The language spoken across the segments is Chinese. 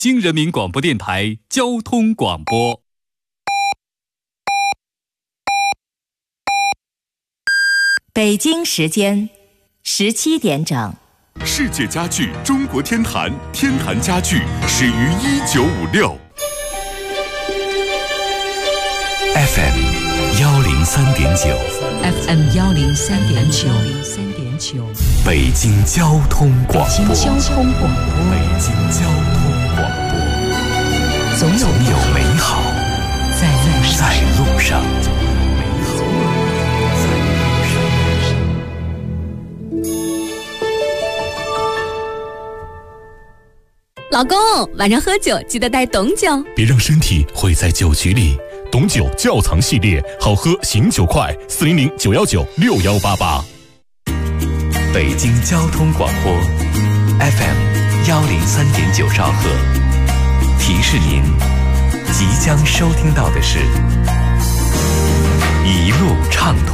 京人民广播电台交通广播。 北京时间17点整。 世界家具中国天坛，天坛家具始于1956。FM 103.9 FM 103.9 北京交通广播。 北京交通广播。 北京交通广播。 总有美好在路上。 老公，晚上喝酒记得带董酒， 别让身体毁在酒局里。董酒窖藏系列，好喝醒酒快，400-919-6188。北京交通广播 FM 103.9兆赫，提示您即将收听到的是一路畅通。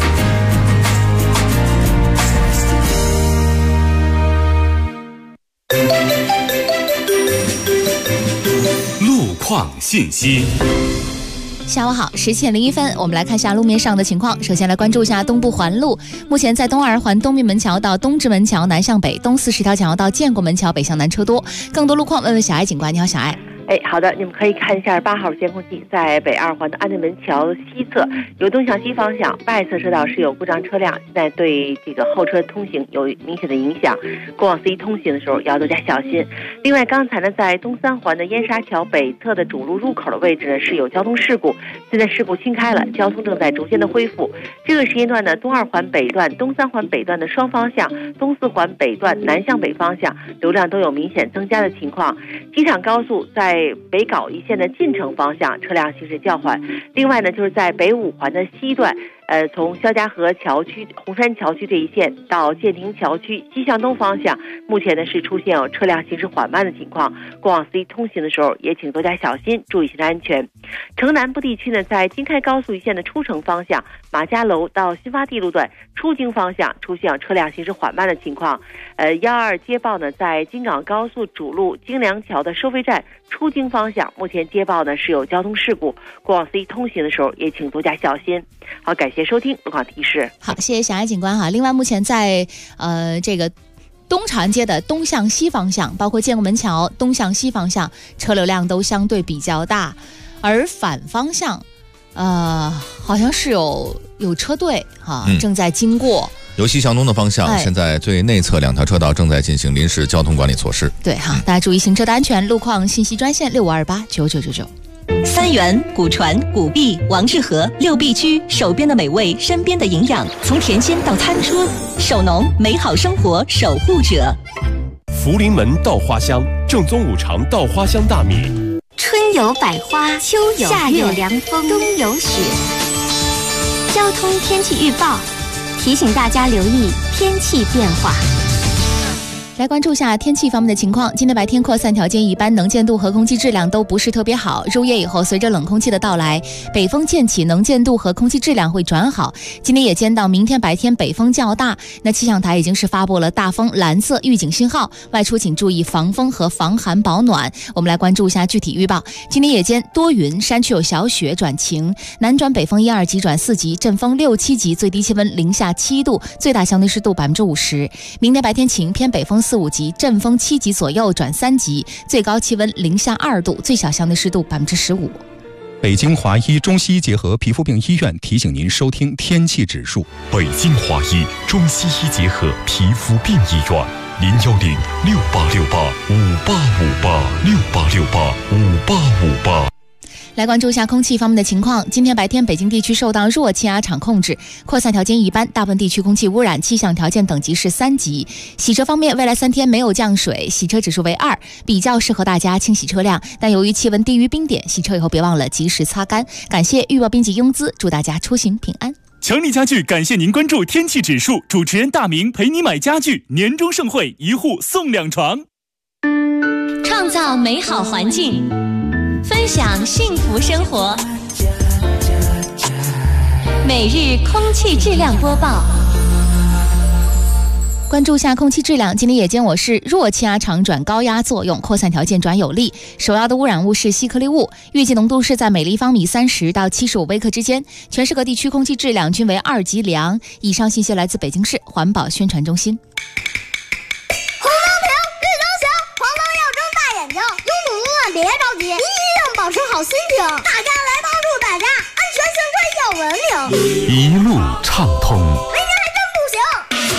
路况信息。 下午好，17点01分，我们来看一下路面上的情况。首先来关注一下东部环路，目前在东二环东面门桥到东直门桥南向北，东40条桥到建国门桥北向南车多。更多路况问问小艾警官。你好，小艾。 好的，你们可以看一下8号监控器，在北二环的安定门桥西侧有东向西方向外侧车道是有故障车辆，现在对这个后车通行有明显的影响，过往 C 通行的时候要多加小心。另外，刚才呢在东三环的燕莎桥北侧的主路入口的位置呢是有交通事故，现在事故清开了，交通正在逐渐的恢复。这个时间段呢，东二环北段、东三环北段的双方向、东四环北段南向北方向流量都有明显增加的情况。机场高速在北碞一线的进城方向车辆行驶较缓。另外呢，就是在北五环的西段，从肖家河桥区、红山桥区这一线到建亭桥区西向东方向，目前呢是出现有车辆行驶缓慢的情况，过往 C 通行的时候也请多加小心，注意行车安全。城南部地区呢，在京开高速一线的出城方向，马家楼到新发地路段出京方向出现有车辆行驶缓慢的情况。122接报呢，在京港高速主路京梁桥的收费站出京方向，目前接报呢是有交通事故，过往 C 通行的时候也请多加小心。好，感谢收听路况提示。 好，谢谢小艾警官哈。另外，目前在这个东长安街的东向西方向，包括建国门桥东向西方向，车流量都相对比较大，而反方向，好像是有车队正在经过。 由西向东的方向，现在最内侧2条车道正在进行临时交通管理措施。 对哈，大家注意行车的安全。路况信息专线65289999。 三元、古传、古碧、王致和6必居，手边的美味，身边的营养，从甜心到餐桌，手农美好生活守护者。 福临门稻花香，正宗5常稻花香大米。 春有百花，秋有夏有凉风，冬有雪。交通天气预报提醒大家留意天气变化。 来关注一下天气方面的情况。今天白天扩散条件一般，能见度和空气质量都不是特别好。入夜以后，随着冷空气的到来，北风渐起，能见度和空气质量会转好。今天夜间到明天白天北风较大，那气象台已经是发布了大风蓝色预警信号，外出请注意防风和防寒保暖。我们来关注一下具体预报。今天夜间多云，山区有小雪转晴，南转北风1、2级转4级，阵风6、7级，最低气温零下7度，最大相对湿度50%。明天白天晴，偏北风4、5级，阵风7级左右转3级，最高气温零下2度，最小相对湿度15%。 北京华医中西医结合皮肤病医院提醒您收听天气指数。 北京华医中西医结合皮肤病医院，010-6868-5858，6868-5858。 来关注一下空气方面的情况。今天白天北京地区受到弱气压场控制，扩散条件一般，大部分地区空气污染气象条件等级是3级。洗车方面，未来3天没有降水，洗车指数为2，比较适合大家清洗车辆，但由于气温低于冰点，洗车以后别忘了及时擦干。感谢预报编辑英姿，祝大家出行平安。 强力家具感谢您关注天气指数，主持人大明陪你买家具，年终盛会1户送2床。 创造美好环境，分享幸福生活。每日空气质量播报。 关注下空气质量，今天夜间我市弱气压场转高压作用，扩散条件转有利，首要的污染物是细颗粒物，预计浓度是在每立方米30到75微克之间，全市各地区空气质量均为2级良。以上信息来自北京市环保宣传中心。 红灯停，绿灯行，黄灯要睁大眼睛，拥堵路段别着急，一定保持好心情，大家来帮助大家，安全行车要文明， 一路畅通。 没您还真不行。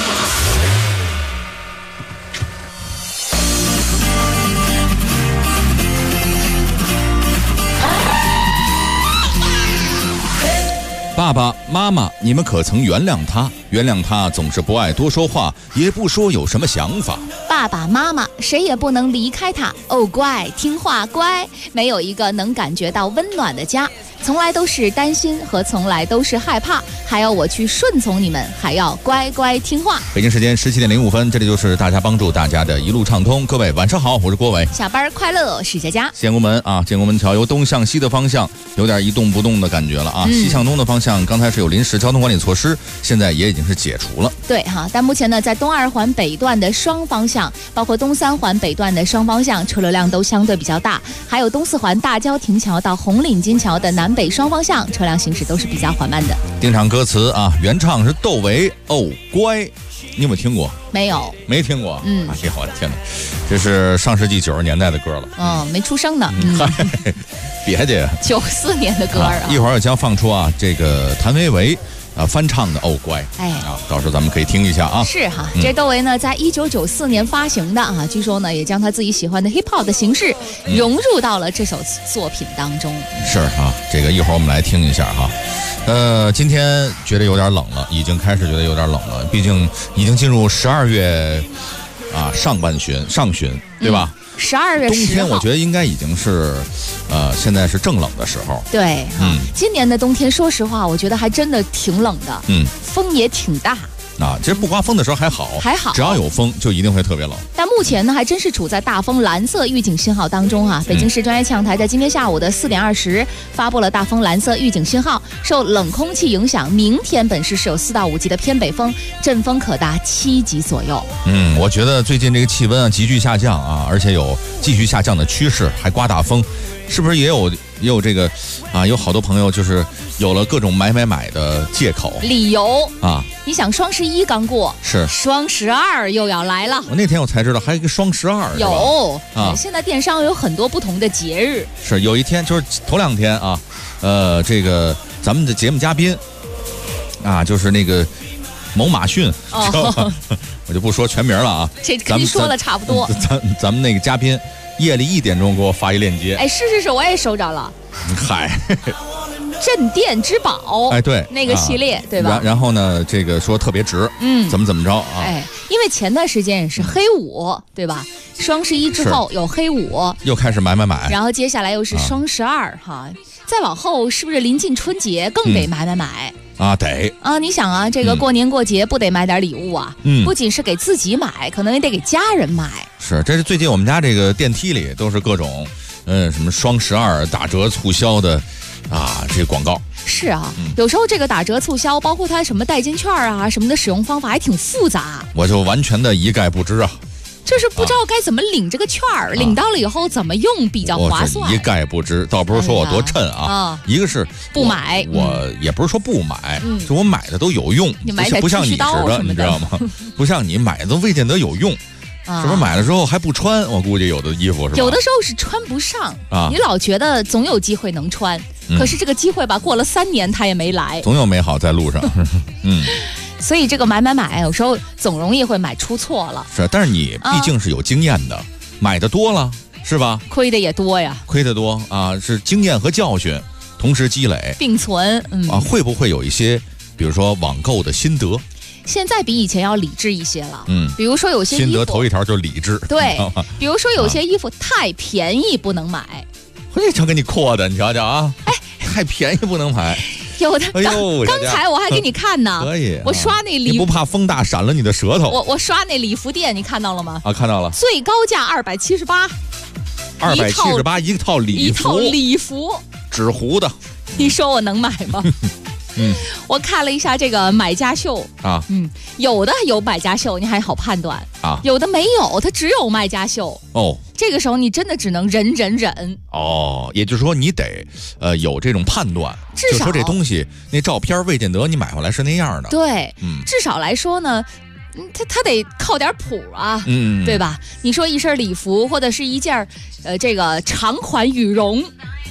爸爸妈妈，你们可曾原谅他？原谅他总是不爱多说话，也不说有什么想法。 爸爸妈妈，谁也不能离开他。哦，乖，听话，乖。没有一个能感觉到温暖的家，从来都是担心和从来都是害怕，还要我去顺从你们，还要乖乖听话。 北京时间17点05分，这里就是大家帮助大家的一路畅通。各位晚上好，我是郭伟。 下班快乐，是佳佳。 建国门啊，建国门桥由东向西的方向有点一动不动的感觉了啊。西向东的方向刚才是有临时交通管理措施，现在也已经是解除了。 对哈，但目前呢，在东2环北段的双方向，包括东3环北段的双方向，车流量都相对比较大。还有东4环大郊亭桥到红领巾桥的南北双方向，车辆行驶都是比较缓慢的。 定场歌词啊，原唱是窦唯，哦乖，你有没有听过？ 没有， 没听过。哎呀，我的天哪，这是上世纪90年代的歌了。 没出生呢。 别介 ，94年的歌啊。 一会儿我将放出啊，这个谭维维翻唱的《哦乖》，到时候咱们可以听一下啊。 是哈，这窦唯呢，在1994年发行的啊，据说呢，也将他自己喜欢的 hip hop 的形式融入到了这首作品当中。 是啊，这个一会儿我们来听一下哈。今天觉得有点冷了，已经开始觉得有点冷了，毕竟已经进入12月啊上旬，对吧 ？12月10号， 冬天我觉得应该已经是，现在是正冷的时候。 对，今年的冬天，说实话，我觉得还真的挺冷的，风也挺大。 其实不刮风的时候还好，只要有风就一定会特别冷。 但目前呢，还真是处在大风蓝色预警信号当中啊！北京市专业气象台在今天下午的4点20发布了大风蓝色预警信号，受冷空气影响，明天本市是有4到5级的偏北风，阵风可达7级左右。 我觉得最近这个气温急剧下降啊，而且有继续下降的趋势，还刮大风，是不是也有这个啊？有好多朋友就是有了各种买的借口理由啊！ 你想双11刚过， 是双12又要来了。 我那天我才知道还有一个双12， 有啊！现在电商有很多不同的节日， 是有一天就是头2天啊，这个咱们的节目嘉宾啊，就是那个某马逊，我就不说全名了啊， 这跟你说了差不多。 咱们那个嘉宾夜里1点钟给我发一链接， 是，我也收着了。 嗨。 镇店之宝， 对， 那个系列，对吧？ 然后呢，这个说特别值，怎么着啊？ 因为前段时间也是黑五，对吧？双11之后有黑五， 又开始买， 然后接下来又是双12哈，再往后是不是临近春节更得买啊？得啊！你想啊，这个过年过节不得买点礼物啊？不仅是给自己买，可能也得给家人买。 是，这是最近我们家这个电梯里都是各种什么双12打折促销的。这个广告是啊，有时候这个打折促销，包括它什么代金券啊什么的使用方法还挺复杂， 我就完全的一概不知啊。 就是不知道该怎么领这个券儿，领到了以后怎么用比较划算。 一概不知，倒不是说我多趁啊，一个是不买， 我也不是说不买，就我买的都有用，不像你似的，你知道吗？不像你买的都未见得有用。是不是买了之后还不穿？我估计有的衣服是吧？ 有的时候是穿不上啊，你老觉得总有机会能穿，可是这个机会吧，过了3年它也没来。 总有美好在路上。 所以这个买，有时候总容易会买出错了。 是，但是你毕竟是有经验的，买的多了是吧？ 亏的也多呀， 亏的多啊，是经验和教训同时积累并存。 会不会有一些，比如说网购的心得？ 现在比以前要理智一些了，比如说有些衣服心得头一条就是理智， 对，比如说有些衣服太便宜不能买， 这瞧给你扩的，你瞧瞧啊，太便宜不能买， 有的，刚才我还给你看呢， 可以， 我刷那你不怕风大闪了你的舌头？ 我刷那礼服店，你看到了吗？ 看到了， 最高价278， 一套礼服， 一套礼服， 纸糊的， 你说我能买吗？ 我看了一下这个买家秀啊， 有的有买家秀，你还好判断啊， 有的没有，它只有卖家秀哦。 这个时候你真的只能忍哦，也就是说你得有这种判断， 至少就说这东西那照片未见得你买回来是那样的。 对，至少来说呢，他得靠点谱啊，对吧？你说一身礼服或者是一件这个长款羽绒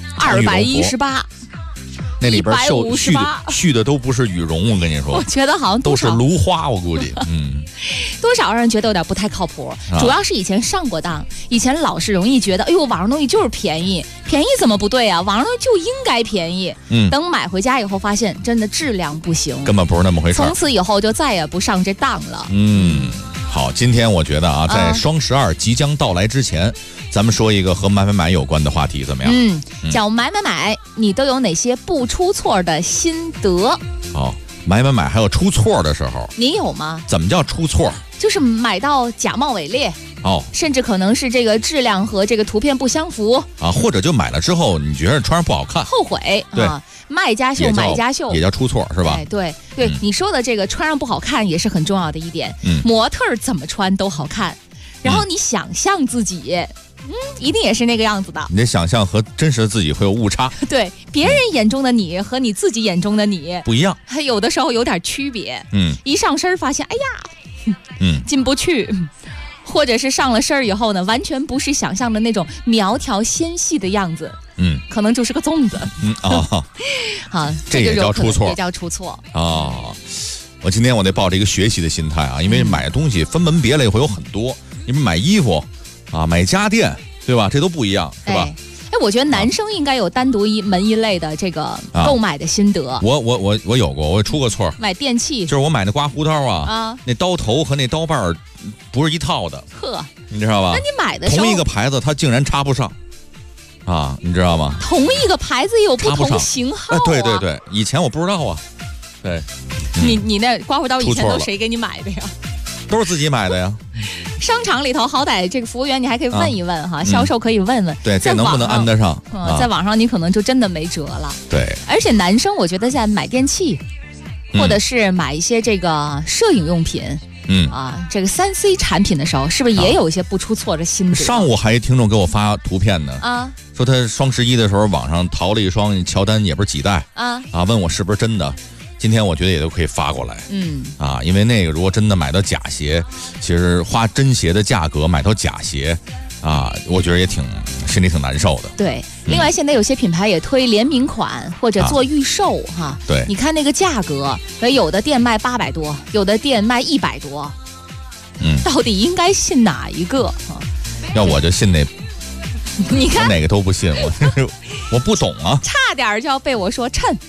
，218。 那里边续的都不是羽绒，我跟你说， 我觉得好像都是芦花，我估计， 多少让人觉得有点不太靠谱。主要是以前上过当，以前老是容易觉得，哎呦，网上东西就是便宜，便宜怎么不对啊？网上东西就应该便宜。等买回家以后，发现真的质量不行， 根本不是那么回事。 从此以后就再也不上这当了。 好，今天我觉得啊，在双12即将到来之前，咱们说一个和买有关的话题，怎么样？ 叫买，你都有哪些不出错的心得？ 哦，买还有出错的时候， 你有吗？ 怎么叫出错？ 就是买到假冒伪劣。甚至可能是这个质量和这个图片不相符啊，或者就买了之后你觉得穿上不好看， 后悔。 对， 卖家秀买家秀也叫出错是吧？ 哎，对，你说的这个穿上不好看也是很重要的一点。模特怎么穿都好看，然后你想象自己，一定也是那个样子的。 你的想象和真实的自己会有误差。 对，别人眼中的你和你自己眼中的你不一样， 还有的时候有点区别。一上身发现，哎呀，进不去。或者是上了身以后呢，完全不是想象的那种苗条纤细的样子，可能就是个粽子，好， 这也叫出错， 也叫出错啊。我今天我得抱着一个学习的心态啊，因为买东西分门别类会有很多，你们买衣服啊，买家电，对吧？这都不一样，是吧？ 我觉得男生应该有单独一类的这个购买的心得。 我有过，我出过错。 买电器， 就是我买那刮胡刀啊，那刀头和那刀把不是一套的。 呵， 你知道吧？ 那你买的时候同一个牌子，它竟然插不上啊，你知道吗？ 同一个牌子有不同型号啊。 对，以前我不知道啊。对， 你那刮胡刀以前都谁给你买的呀？ 都是自己买的呀。 商场里头好歹这个服务员你还可以问一问哈，销售可以问问， 对，这能不能安得上？ 在网上你可能就真的没辙了。 对， 而且男生我觉得在买电器，或者是买一些这个摄影用品，这个3C 产品的时候，是不是也有一些不出错的心得？ 上午还有听众给我发图片呢，说他双11的时候网上淘了一双乔丹，也不是几代问我是不是真的。今天我觉得也都可以发过来，因为那个如果真的买到假鞋，其实花真鞋的价格买到假鞋，我觉得也心里挺难受的。 对，另外现在有些品牌也推联名款或者做预售对， 你看那个价格，有的店卖800多，有的店卖100多，到底应该信哪一个？ 要我就信那。 你看哪个都不信，我不懂啊， 差点就要被我说趁。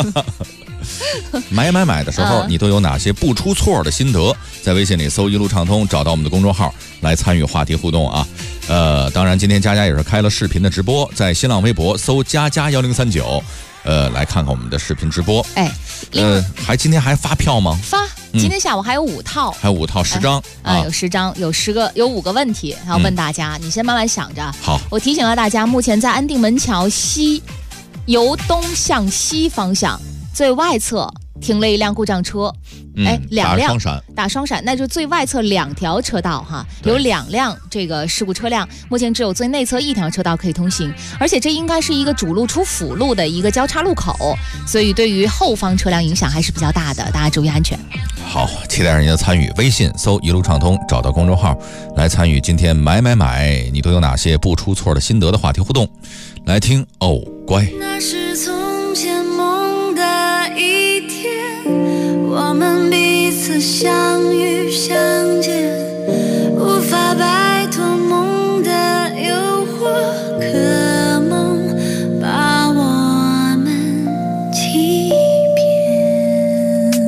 买的时候，你都有哪些不出错的心得？在微信里搜一路畅通，找到我们的公众号来参与话题互动啊。当然今天佳佳也是开了视频的直播，在新浪微博搜佳佳1039，来看看我们的视频直播。今天还发票吗？ 发，今天下午还有5套， 还有5套10张有10张，有5个问题要问大家，你先慢慢想着。 好， 我提醒了大家，目前在安定门桥西由东向西方向最外侧停了一辆故障车，两辆打双闪，那就最外侧2条车道有2辆这个事故车辆，目前只有最内侧1条车道可以通行，而且这应该是一个主路出辅路的一个交叉路口，所以对于后方车辆影响还是比较大的，大家注意安全。 好，期待着您的参与，微信搜一路畅通，找到公众号来参与今天买，你都有哪些不出错的心得的话题互动，来听哦乖。 那是从前梦的一天，我们彼此相遇相见，无法摆脱梦的诱惑，可梦把我们欺骗。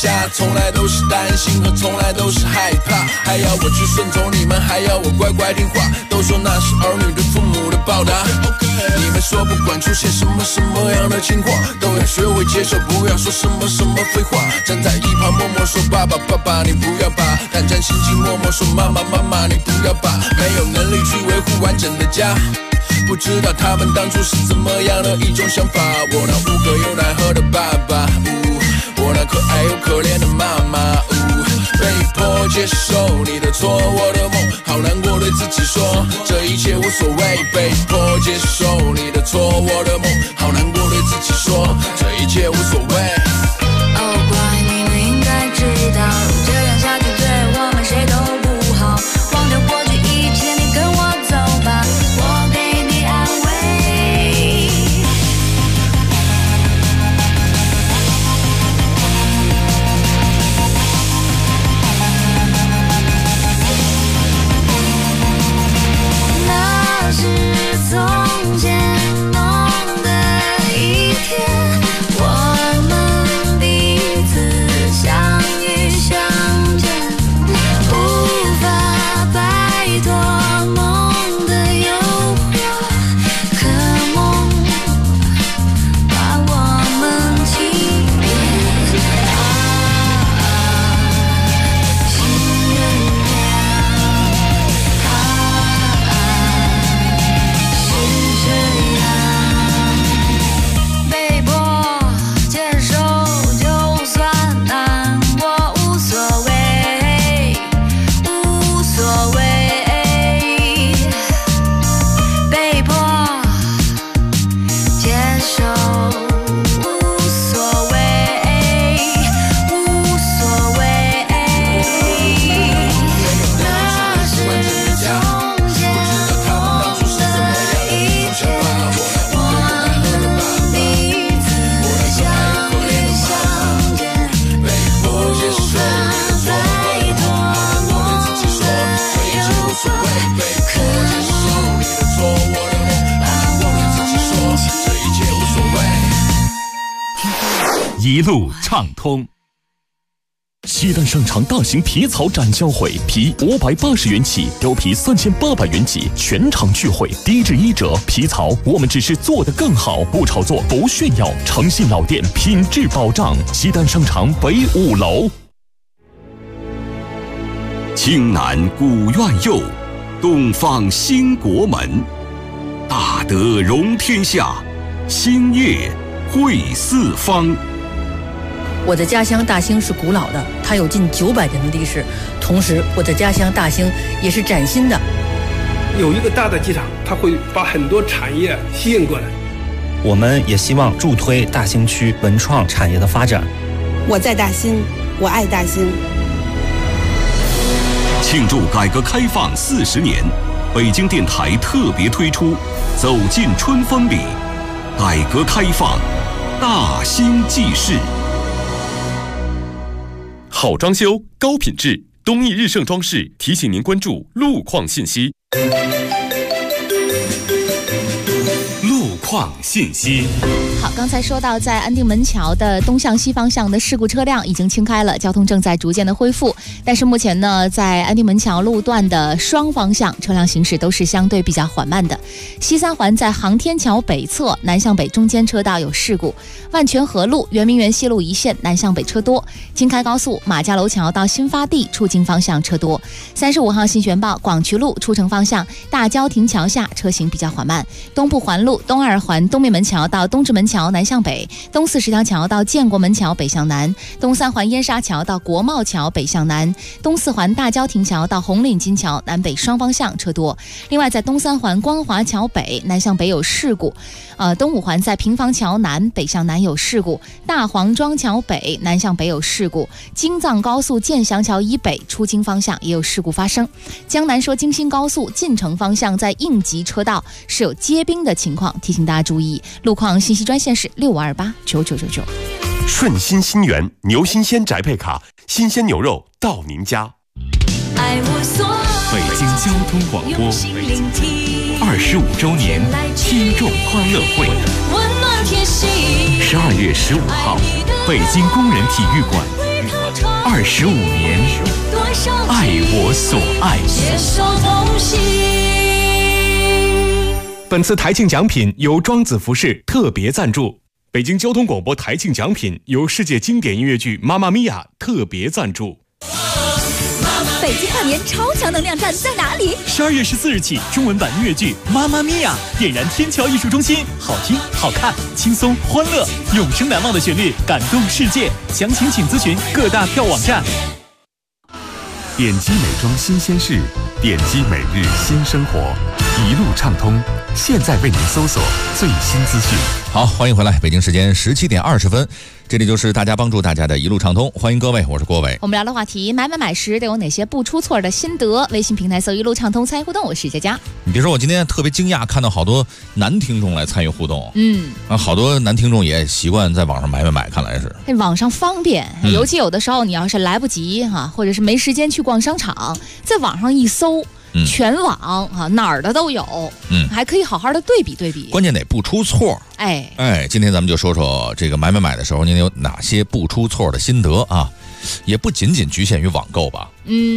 家，从来都是担心和从来都是害怕，还要我去顺从你们，还要我乖乖听话，都说那是儿女对父母的报答。你们说不管出现什么样的情况，都要学会接受，不要说什么废话。站在一旁默默说爸爸爸爸你不要把，胆战心惊默默说妈妈妈妈你不要把，没有能力去维护完整的家，不知道他们当初是怎么样的一种想法。我那5个有奶喝的爸爸，我那可爱又可怜的妈妈，被迫接受你的错，我的梦好难过，对自己说这一切无所谓。被迫接受你的错，我的梦好难过，对自己说这一切无所谓。 哦，乖，你们应该知道，这样下去对我们谁都不好。忘掉过去一切，你跟我走吧，我给你安慰。那是从前梦的一天，我们彼此相遇相见，无法摆脱梦的诱惑，可梦把我们欺骗。心人是这样，被迫接受就算难过无所谓，无所谓。被迫接受无所谓，无所谓。那是从前梦的一天，我们彼此相遇相见，无法摆脱梦的诱惑，可梦把我们欺骗。 一路畅通。西单商场大型皮草展销会，皮580元起，貂皮3800元起，全场聚会，低至1折。皮草我们只是做得更好，不炒作，不炫耀，诚信老店，品质保障。西单商场北5楼。 青南古院右，东方兴国门，大德容天下，兴业惠四方。 我的家乡大兴是古老的，它有近900年的历史。同时，我的家乡大兴也是崭新的。 有一个大的机场，它会把很多产业吸引过来。 我们也希望助推大兴区文创产业的发展。 我在大兴，我爱大兴。 庆祝改革开放40年，北京电台特别推出《走进春风里》，改革开放大兴记事。 好装修，高品质，东益日盛装饰提醒您关注路况信息。路况信息。 好，刚才说到，在安定门桥的东向西方向的事故车辆已经清开了，交通正在逐渐的恢复。但是目前呢，在安定门桥路段的双方向车辆行驶都是相对比较缓慢的。西三环在航天桥北侧南向北中间车道有事故，万泉河路、圆明园西路一线南向北车多。京开高速马家楼桥到新发地出京方向车多。35号新旋报广渠路出城方向大郊亭桥下车行比较缓慢。东部环路东2环东面门桥到东直门桥南向北，东410条桥到建国门桥北向南，东3环燕沙桥到国贸桥北向南，东4环大郊亭桥到红岭金桥南北双方向车多。另外在东3环光华桥北南向北有事故，东5环在平房桥南北向南有事故，大黄庄桥北南向北有事故，京藏高速建祥桥以北出京方向也有事故发生。江南说京新高速进城方向在应急车道是有结冰的情况，提醒大家注意。路况信息专线是65289999。 顺心新源牛新鲜宅配卡，新鲜牛肉到您家。 北京交通广播25周年听众欢乐会，12月15号，北京工人体育馆 25年，爱我所爱。 携手同行。 本次台庆奖品由庄子服饰特别赞助。北京交通广播台庆奖品由世界经典音乐剧《妈妈咪呀》特别赞助。 北京跨年超强能量站在哪里 ？12月14日起，中文版音乐剧《妈妈咪呀》点燃天桥艺术中心，好听、好看、轻松、欢乐，永生难忘的旋律，感动世界。详情请咨询各大票网站。 点击美妆新鲜事，点击每日新生活，一路畅通。现在为您搜索最新资讯。 好，欢迎回来，北京时间17点20分，这里就是大家帮助大家的一路畅通，欢迎各位，我是郭伟。 我们聊的话题，买时都有哪些不出错的心得？微信平台搜一路畅通参与互动，我是佳佳。 你别说，我今天特别惊讶，看到好多男听众来参与互动。好多男听众也习惯在网上买，看来是。 网上方便，尤其有的时候你要是来不及或者是没时间去逛商场，在网上一搜。全网哪儿的都有，还可以好好的对比对比， 关键得不出错。今天咱们就说说这个买的时候您有哪些不出错的心得啊？也不仅仅局限于网购吧。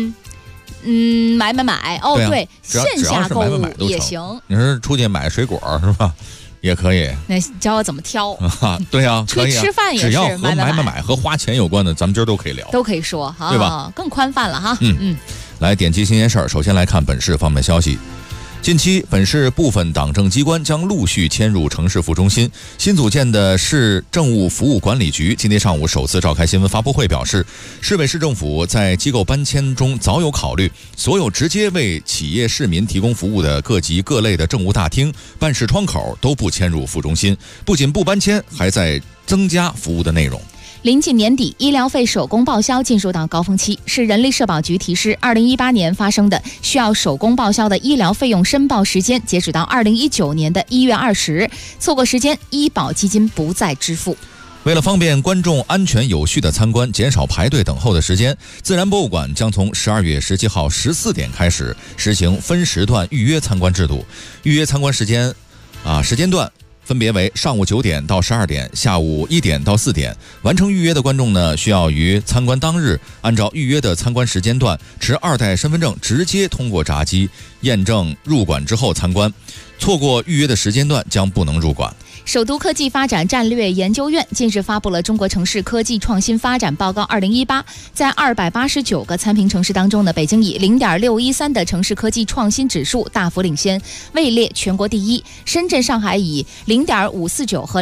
买哦，对，线下购物也行。 你说出去买水果是吧？也可以。 那教我怎么挑？ 对呀，可以啊。 吃饭也是， 只要和买和花钱有关的，咱们今儿都可以聊， 都可以说哈， 对吧？ 更宽泛了哈。 来点击新鲜事儿，首先来看本市方面消息。近期，本市部分党政机关将陆续迁入城市副中心。新组建的市政务服务管理局今天上午首次召开新闻发布会，表示，市委市政府在机构搬迁中早有考虑，所有直接为企业市民提供服务的各级各类的政务大厅、办事窗口都不迁入副中心，不仅不搬迁，还在增加服务的内容。 临近年底，医疗费手工报销进入到高峰期。市人力社保局提示，2018年发生的需要手工报销的医疗费用申报时间，截止到2019年的1月20，错过时间，医保基金不再支付。 为了方便观众安全有序的参观，减少排队等候的时间，自然博物馆将从12月17号14点开始实行分时段预约参观制度。预约参观时间段分别为上午9点到12点，下午1点到4点。完成预约的观众呢，需要于参观当日按照预约的参观时间段持2代身份证直接通过闸机验证入馆之后参观，错过预约的时间段将不能入馆。 首都科技发展战略研究院近日发布了《中国城市科技创新发展报告2018》，在289个参评城市当中呢，北京以0.613的城市科技创新指数大幅领先，位列全国第一；深圳、上海以0.549和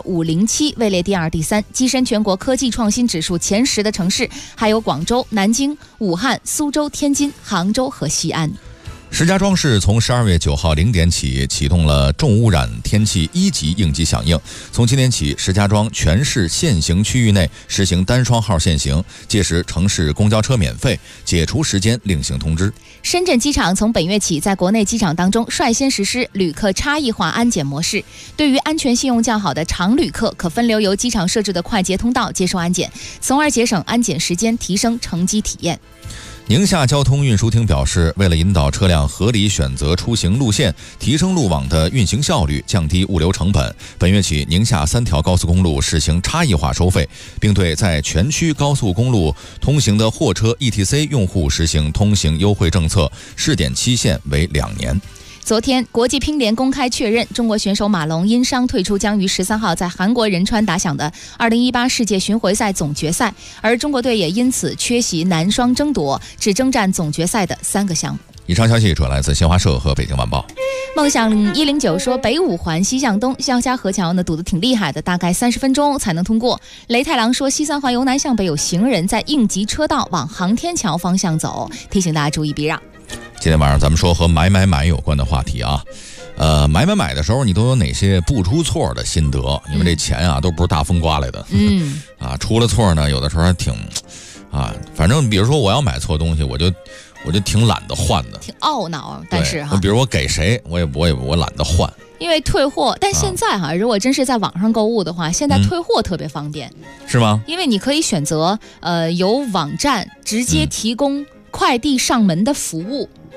0.507位列第2、第3，跻身全国科技创新指数前10的城市还有广州、南京、武汉、苏州、天津、杭州和西安。 石家庄市从12月9号0点起启动了重污染天气1级应急响应。从今天起，石家庄全市限行区域内实行单双号限行，届时城市公交车免费，解除时间另行通知。 深圳机场从本月起，在国内机场当中率先实施旅客差异化安检模式。对于安全信用较好的常旅客，可分流由机场设置的快捷通道接受安检，从而节省安检时间，提升乘机体验。 宁夏交通运输厅表示，为了引导车辆合理选择出行路线，提升路网的运行效率，降低物流成本，本月起，宁夏3条高速公路实行差异化收费，并对在全区高速公路通行的货车 ETC 用户实行通行优惠政策，试点期限为2年。 昨天，国际乒联公开确认，中国选手马龙因伤退出，将于13号在韩国仁川打响的2018世界巡回赛总决赛，而中国队也因此缺席男双争夺，只征战总决赛的3个项目。 以上消息主要来自新华社和北京晚报。 梦想109说，北5环西向东肖家河桥呢堵得挺厉害的，大概30分钟才能通过。雷太郎说，西3环由南向北有行人在应急车道往航天桥方向走，提醒大家注意避让。 今天晚上咱们说和买有关的话题啊，买的时候你都有哪些不出错的心得？因为这钱啊都不是大风刮来的，出了错呢，有的时候还挺反正比如说我要买错东西，我就挺懒得换的， 挺懊恼。但是比如我给谁，我懒得换。 因为退货，但现在如果真是在网上购物的话，现在退货特别方便， 是吗？ 因为你可以选择由网站直接提供快递上门的服务。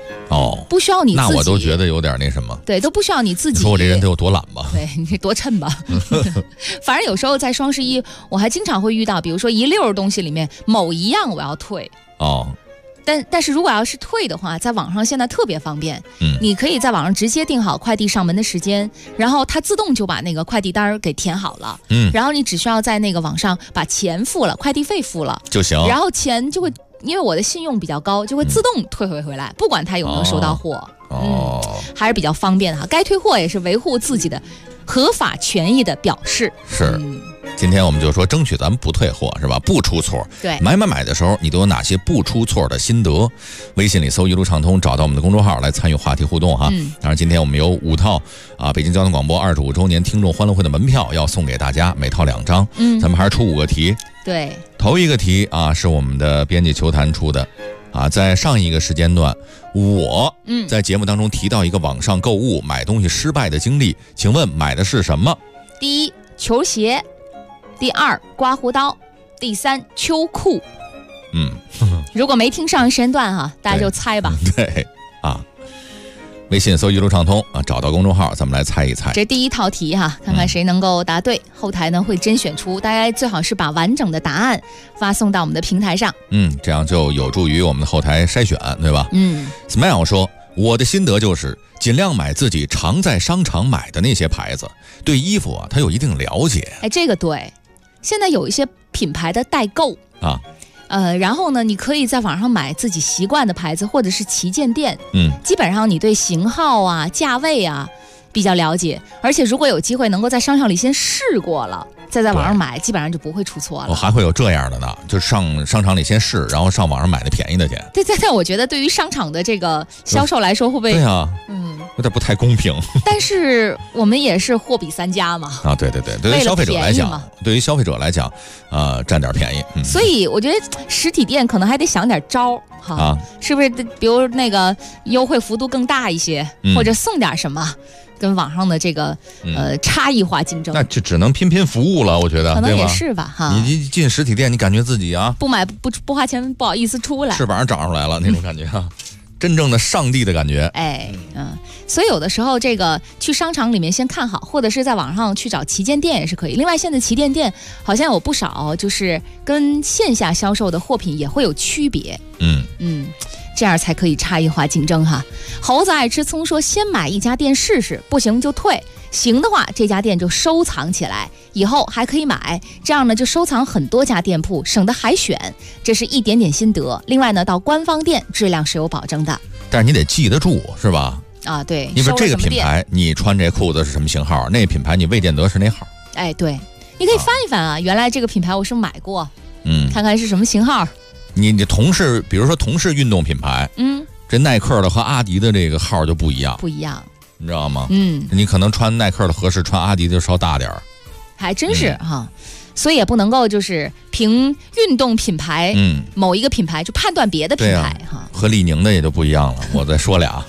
哦， 不需要你自己。 那我都觉得有点那什么。 对，都不需要你自己。 你说我这人得有多懒吧？ 对，你这多称吧。反正有时候在双十一，我还经常会遇到，比如说一溜东西里面某一样我要退。 哦。 但是如果要是退的话，在网上现在特别方便。你可以在网上直接定好快递上门的时间，然后它自动就把那个快递单给填好了。然后你只需要在那个网上把钱付了，快递费付了就行。 然后钱就会。因为我的信用比较高，就会自动退回来，不管他有没有收到货。还是比较方便的哈。该退货也是维护自己的合法权益的表示。 是。今天我们就说争取咱们不退货是吧？不出错。 对， 买的时候你都有哪些不出错的心得？微信里搜一路畅通，找到我们的公众号来参与话题互动哈。当然今天我们有5套北京交通广播25周年听众欢乐会的门票要送给大家，每套2张。咱们还是出5个题。 对， 头一个题是我们的编辑球坛出的。在上一个时间段，我在节目当中提到一个网上购物买东西失败的经历，请问买的是什么？ 第一，球鞋；第2，刮胡刀；第3，秋裤。如果没听上一时间段哈，大家就猜吧。 对微信搜一路畅通找到公众号，咱们来猜一猜。 这第一套题哈，看看谁能够答对。后台呢会甄选出，大家最好是把完整的答案发送到我们的平台上。 这样就有助于我们的后台筛选，对吧？Smile 说，我的心得就是尽量买自己常在商场买的那些牌子，对衣服他有一定了解。 这个对，现在有一些品牌的代购然后呢，你可以在网上买自己习惯的牌子，或者是旗舰店。基本上你对型号价位比较了解，而且如果有机会能够在商场里先试过了，再在网上买，基本上就不会出错了。 还会有这样的呢，就是上商场里先试，然后上网上买的便宜的去。 对，但我觉得对于商场的这个销售来说，会不会？ 对有点不太公平。 但是我们也是货比三家嘛。 对，对于消费者来讲，占点便宜。 所以我觉得实体店可能还得想点招是不是？比如那个优惠幅度更大一些，或者送点什么，跟网上的这个差异化竞争。 那就只能拼服务了，我觉得。 可能也是吧你一进实体店，你感觉自己不买不花钱不好意思出来， 翅膀长出来了那种感觉真正的上帝的感觉。 所以有的时候这个去商场里面先看好，或者是在网上去找旗舰店也是可以。另外现在旗舰店好像有不少就是跟线下销售的货品也会有区别。这样才可以差异化竞争哈。猴子爱吃葱说，先买一家店试试，不行就退，行的话这家店就收藏起来，以后还可以买，这样呢就收藏很多家店铺，省得海选。这是一点点心得。另外呢，到官方店质量是有保证的， 但是你得记得住是吧？ 对， 你说这个品牌你穿这裤子是什么型号，那品牌你未见得是那号。 对，你可以翻一翻原来这个品牌我是买过，看看是什么型号。 你同事，比如说同事运动品牌，这耐克的和阿迪的这个号就不一样，你知道吗？你可能穿耐克的合适，穿阿迪的稍大点儿， 还真是所以也不能够就是凭运动品牌，某一个品牌就判断别的品牌和李宁的也就不一样了。我再说俩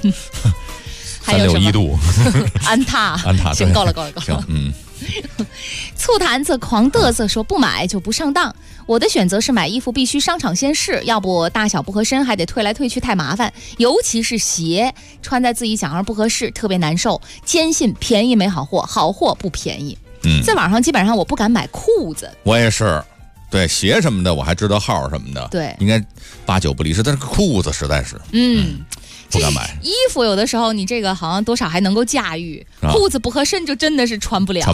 ，361度， 安踏，行，够了。 行， 醋坛子狂嘚瑟说，不买就不上当。我的选择是买衣服必须商场先试，要不大小不合身还得退来退去太麻烦，尤其是鞋穿在自己脚上不合适特别难受。坚信便宜没好货，好货不便宜。在网上基本上我不敢买裤子。 我也是，对鞋什么的我还知道号什么的， 对， 应该8、9不离十，但是裤子实在是不敢买。 衣服有的时候你这个好像多少还能够驾驭，裤子不合身就真的是穿不了。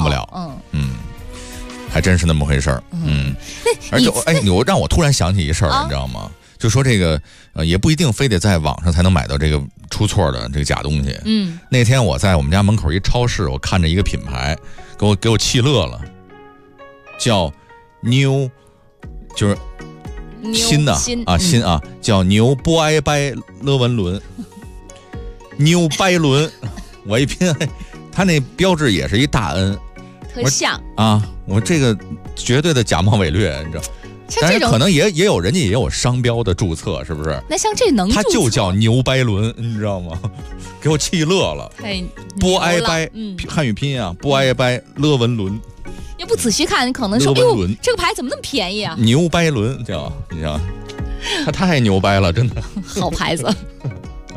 还真是那么回事儿。而且你让我突然想起一事儿，你知道吗？就说这个也不一定非得在网上才能买到这个出错的这个假东西。那天我在我们家门口一超市，我看着一个品牌，给我气乐了，叫New，就是新的新叫牛波埃拜勒文伦，牛掰伦。我一拼，他那标志也是一大 N。 特像我这个绝对的假冒伪劣，你知道？但是可能也有人家也有商标的注册，是不是？ 那像这能注册？ 它就叫牛掰伦，你知道吗？给我气乐了。波埃拜，汉语拼音波埃拜勒文伦。 你不仔细看，你可能说，这个牌怎么那么便宜啊？ 牛掰伦叫，你知道？他太牛掰了，真的。 好牌子。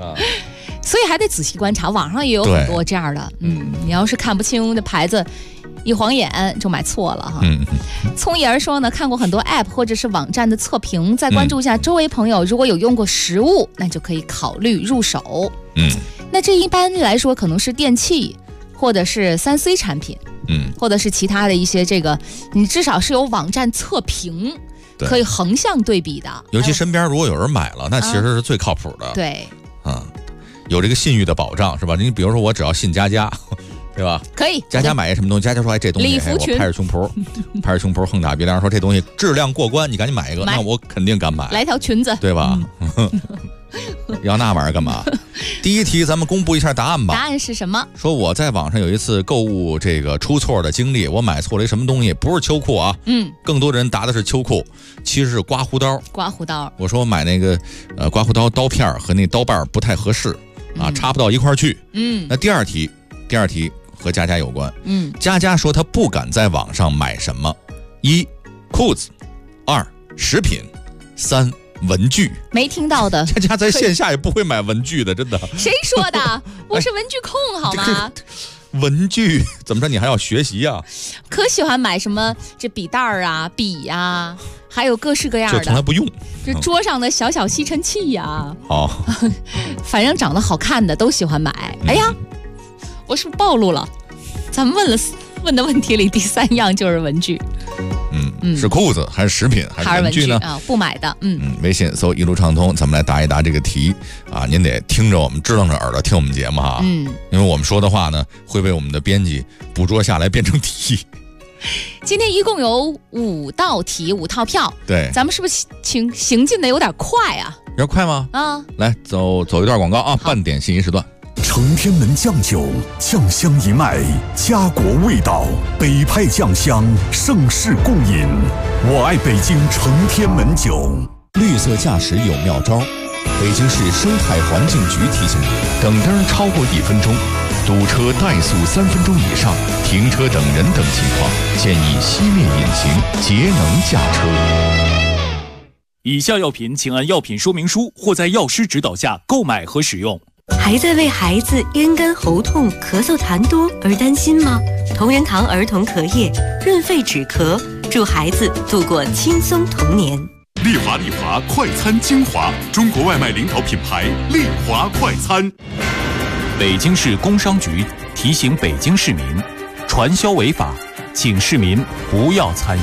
所以还得仔细观察，网上也有很多这样的。你要是看不清这牌子，一晃眼就买错了哈。聪爷儿说呢，看过很多 app 或者是网站的测评，再关注一下周围朋友如果有用过实物，那就可以考虑入手。那这一般来说可能是电器或者是3C 产品，或者是其他的一些这个，你至少是有网站测评可以横向对比的。 尤其身边如果有人买了，那其实是最靠谱的。 对， 有这个信誉的保障是吧？你比如说我只要信佳佳，对吧？ 可以。 佳佳买一什么东西，佳佳说哎这东西，我拍着胸脯横打鼻梁说这东西质量过关，你赶紧买一个，那我肯定敢买。 来条裙子， 对吧？要那玩意儿干嘛？第一题咱们公布一下答案吧。 答案是什么？ 说我在网上有一次购物这个出错的经历，我买错了一什么东西，不是秋裤啊。更多的人答的是秋裤，其实是刮胡刀。 刮胡刀。我说我买那个刮胡刀刀片和那刀把不太合适啊，插不到一块儿去。那第二题和佳佳有关。佳佳说她不敢在网上买什么：1. 裤子，2. 食品，3. 文具。 没听到的， 佳佳在线下也不会买文具的，真的。 谁说的？我是文具控，好吗？ 文具怎么着？你还要学习啊？ 可喜欢买什么这笔袋啊、笔啊，还有各式各样的。 就从来不用。 这桌上的小吸尘器呀。反正长得好看的都喜欢买。哎呀，我是不是暴露了？咱们问的问题里第3样就是文具。 是裤子还是食品还是文具呢？ 不买的。 微信搜一路畅通，咱们来答一答这个题啊！您得听着我们，支棱着耳朵听我们节目哈。因为我们说的话呢，会被我们的编辑捕捉下来变成题。 今天一共有5道题，5套票。 对， 咱们是不是行进的有点快啊？ 有点快吗？来走一段广告啊！半点信息时段。 承天门酱酒，酱香一脉，家国味道，北派酱香，盛世共饮。我爱北京承天门酒。 绿色驾驶有妙招，北京市生态环境局提醒你：等灯超过1分钟，堵车怠速3分钟以上，停车等人等情况，建议熄灭引擎，节能驾车。 以下药品请按药品说明书或在药师指导下购买和使用。 还在为孩子咽干喉痛、咳嗽痰多而担心吗？同仁堂儿童咳液润肺止咳，助孩子度过轻松童年。 丽华快餐精华，中国外卖领导品牌丽华快餐。 北京市工商局提醒北京市民，传销违法，请市民不要参与。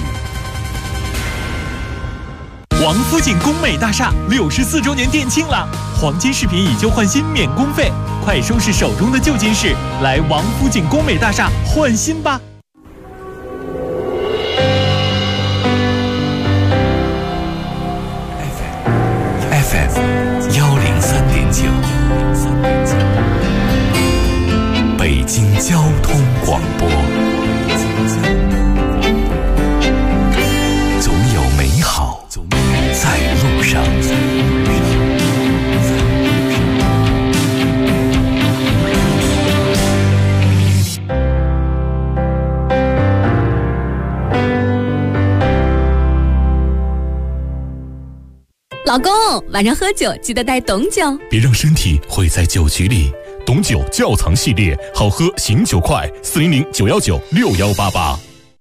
王府井工美大厦64周年店庆了，黄金饰品以旧换新免工费，快收拾手中的旧金饰，来王府井工美大厦换新吧。 FM 103.9，北京交通广播。总有美好在路上。 老公，晚上喝酒记得带董酒， 别让身体毁在酒局里。董酒窖藏系列，好喝醒酒快，400-919-6188。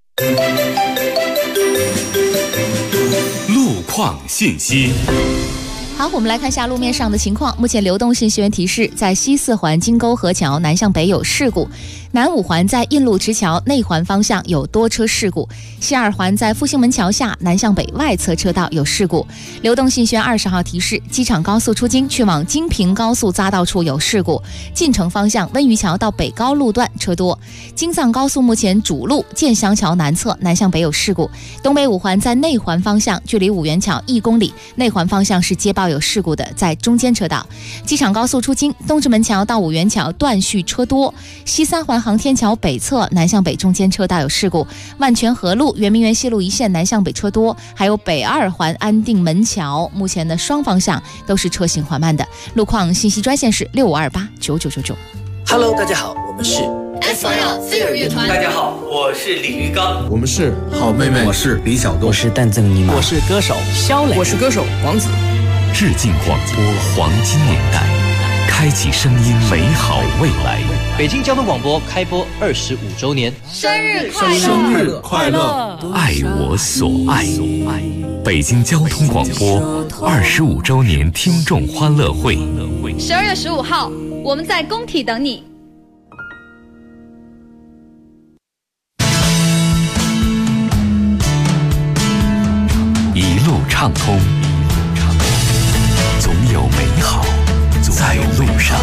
路况信息。 好，我们来看下路面上的情况。目前流动信息源提示，在西4环金沟河桥南向北有事故，南5环在印路直桥内环方向有多车事故，西2环在复兴门桥下南向北外侧车道有事故。流动信息源20号提示，机场高速出京去往京平高速匝道处有事故，进城方向温榆桥到北高路段车多。京藏高速目前主路建湘桥南侧南向北有事故，东北5环在内环方向距离五元桥1公里，内环方向是接报有事故的，在中间车道。机场高速出京东直门桥到五元桥断续车多，西3环航天桥北侧南向北中间车道有事故，万泉河路圆明园西路一线南向北车多，还有北2环安定门桥目前的双方向都是车行缓慢的。路况信息专线是65289999。 Hello， 大家好，我们是 SYL Fear 乐团。 大家好，我是李玉刚。 我们是好妹妹，我是李小东， 我是蛋赠尼玛， 我是歌手肖磊， 我是歌手王子。 致敬广播黄金年代， 开启声音美好未来。 北京交通广播开播25周年， 生日快乐！ 生日快乐！ 爱我所爱。北京交通广播25周年听众欢乐会 ，12月15号，我们在工体等你。 一路畅通，总有美好在路上。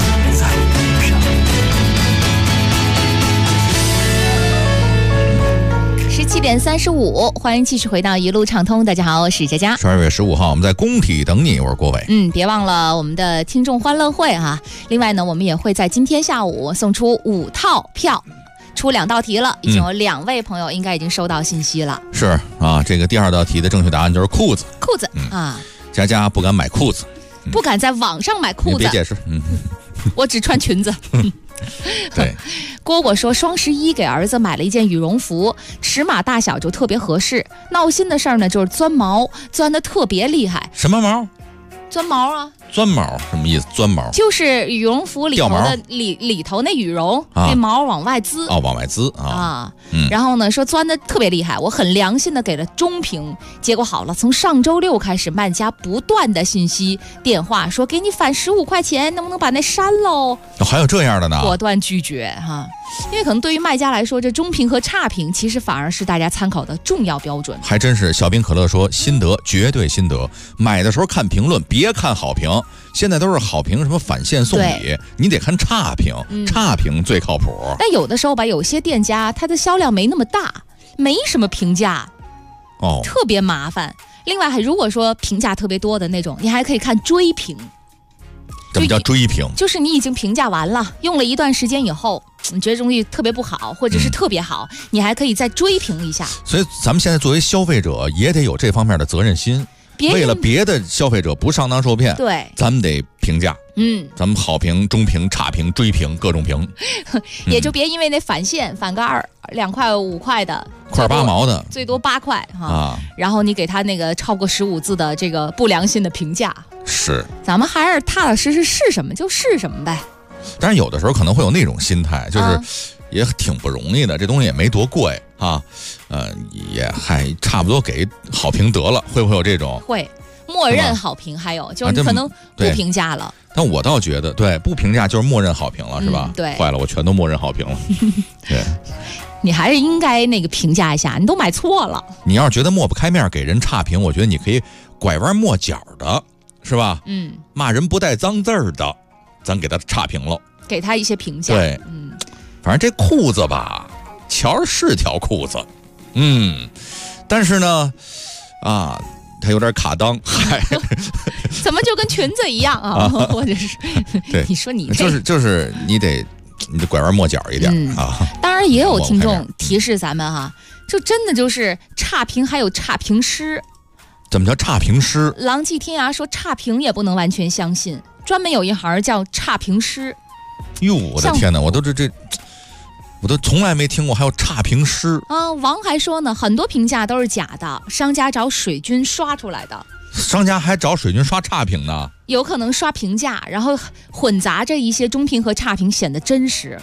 17点35，欢迎继续回到一路畅通。大家好，我是佳佳。 12月15号，我们在工体等你，我是郭伟。 别忘了我们的听众欢乐会哈。另外呢，我们也会在今天下午送出5套票，出2道题了，已经有2位朋友应该已经收到信息了。 是啊，这个第2道题的正确答案就是裤子。 裤子啊， 佳佳不敢买裤子， 不敢在网上买裤子。 别解释， 我只穿裙子。 对， 蝈蝈说双11给儿子买了一件羽绒服，尺码大小就特别合适。闹心的事儿呢，就是钻毛，钻得特别厉害。 什么毛？ 钻毛啊！ 钻毛什么意思？钻毛就是羽绒服里头的里头那羽绒，那毛往外滋。 往外滋啊！ 然后呢，说钻得特别厉害，我很良心的给了中评，结果好了，从上周6开始，卖家不断的信息、电话说给你返15块钱，能不能把那删喽？ 还有这样的呢？ 果断拒绝哈。因为可能对于卖家来说，这中评和差评其实反而是大家参考的重要标准。 还真是，小冰可乐说心得，绝对心得。买的时候看评论，别看好评。现在都是好评，什么返现送礼，你得看差评，差评最靠谱。 但有的时候吧，有些店家它的销量没那么大，没什么评价，特别麻烦。另外，如果说评价特别多的那种，你还可以看追评。 什么叫追评？ 就是你已经评价完了，用了一段时间以后，你觉得东西特别不好，或者是特别好，你还可以再追评一下。 所以咱们现在作为消费者，也得有这方面的责任心。为了别的消费者不上当受骗， 对， 咱们得评价。咱们好评、中评、差评、追评，各种评。 也就别因为那返现返个2块5块的 ，1.8块毛的， 最多8块哈。然后你给他那个超过15字的这个不良心的评价。 是，咱们还是踏踏实实是什么就是什么呗。 但是有的时候可能会有那种心态，就是也挺不容易的，这东西也没多贵啊，也还差不多给好评得了，会不会有这种？ 会，默认好评，还有就是你可能不评价了。 但我倒觉得，对，不评价就是默认好评了，是吧？ 对， 坏了，我全都默认好评了。对， 你还是应该那个评价一下，你都买错了。 你要是觉得抹不开面给人差评，我觉得你可以拐弯抹角的，是吧？骂人不带脏字儿的，咱给他差评了， 给他一些评价。 对，反正这裤子吧，瞧着是条裤子，但是呢，它有点卡裆， 怎么就跟裙子一样啊？或者是， 对， 你说你就是你得拐弯抹角一点啊。 当然也有听众提示咱们哈，就真的就是差评，还有差评师。 怎么叫差评师？ 郎记天涯说差评也不能完全相信，专门有一行叫差评师。 哟，我的天哪，我都从来没听过还有差评师啊！王还说呢，很多评价都是假的，商家找水军刷出来的。 商家还找水军刷差评呢？ 有可能刷评价，然后混杂着一些中评和差评，显得真实。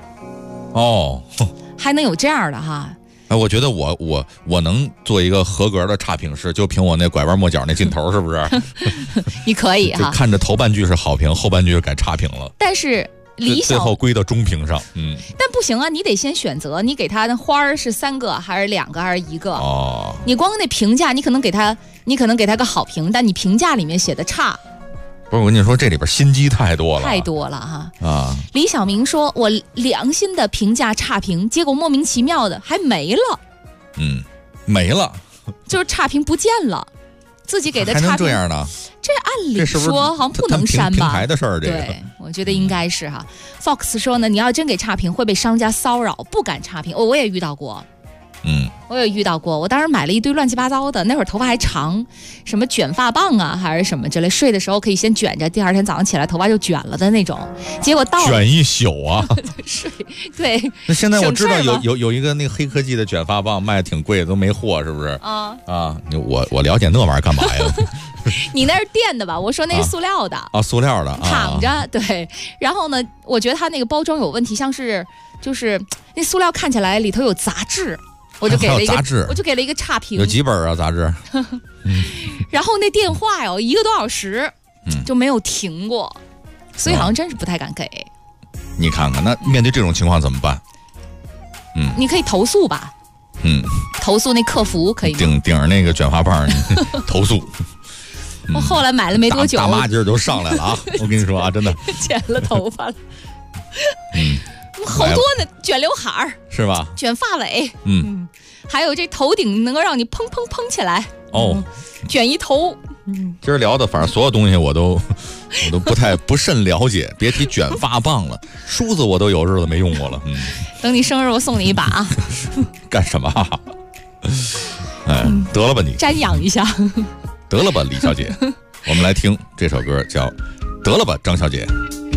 还能有这样的哈？ 我觉得我能做一个合格的差评师，就凭我那拐弯抹角那劲头，是不是？ 你可以哈。 看着头半句是好评，后半句改差评了。 但是最后归到中评上， 但不行啊，你得先选择，你给他的花儿是3个还是2个还是1个？你光那评价，你可能给他个好评，但你评价里面写的差。 不是，我跟你说，这里边心机太多了哈。李小明说，我良心的评价差评，结果莫名其妙的还没了。 没了， 就是差评不见了，自己给的差评还能这样呢？ 这按理说好像不能删吧？ 平台的事儿， 对，我觉得应该是哈。Fox 说呢，你要真给差评会被商家骚扰，不敢差评。我也遇到过， 我有遇到过，我当时买了一堆乱七八糟的，那会儿头发还长，什么卷发棒啊，还是什么之类，睡的时候可以先卷着，第二天早上起来头发就卷了的那种。结果到卷一宿啊！ 睡对。 那现在我知道有一个那个黑科技的卷发棒卖的挺贵的，都没货，是不是？我了解那玩意儿干嘛呀？ 你那是电的吧？我说那是塑料的塑料的， 躺着对。然后呢，我觉得它那个包装有问题，像是就是那塑料看起来里头有杂志。我就给了一个差评。 有几本啊杂志？ 然后那电话哟，1个多小时就没有停过，所以好像真是不太敢给。 你看看，那面对这种情况怎么办？ 你可以投诉吧。投诉那客服可以吗？ 顶着那个卷发棒投诉。 我后来买了没多久， 大妈劲儿都上来了啊！我跟你说啊，真的剪了头发了。好多呢，卷刘海儿是吧？ 卷发尾，还有这头顶能够让你砰砰砰起来卷一头。 今儿聊的，反正所有东西我都不甚了解，别提卷发棒了，梳子我都有日子没用过了。 等你生日我送你一把啊！ 干什么？得了吧你， 瞻仰一下。 得了吧李小姐，我们来听这首歌，叫《得了吧张小姐》。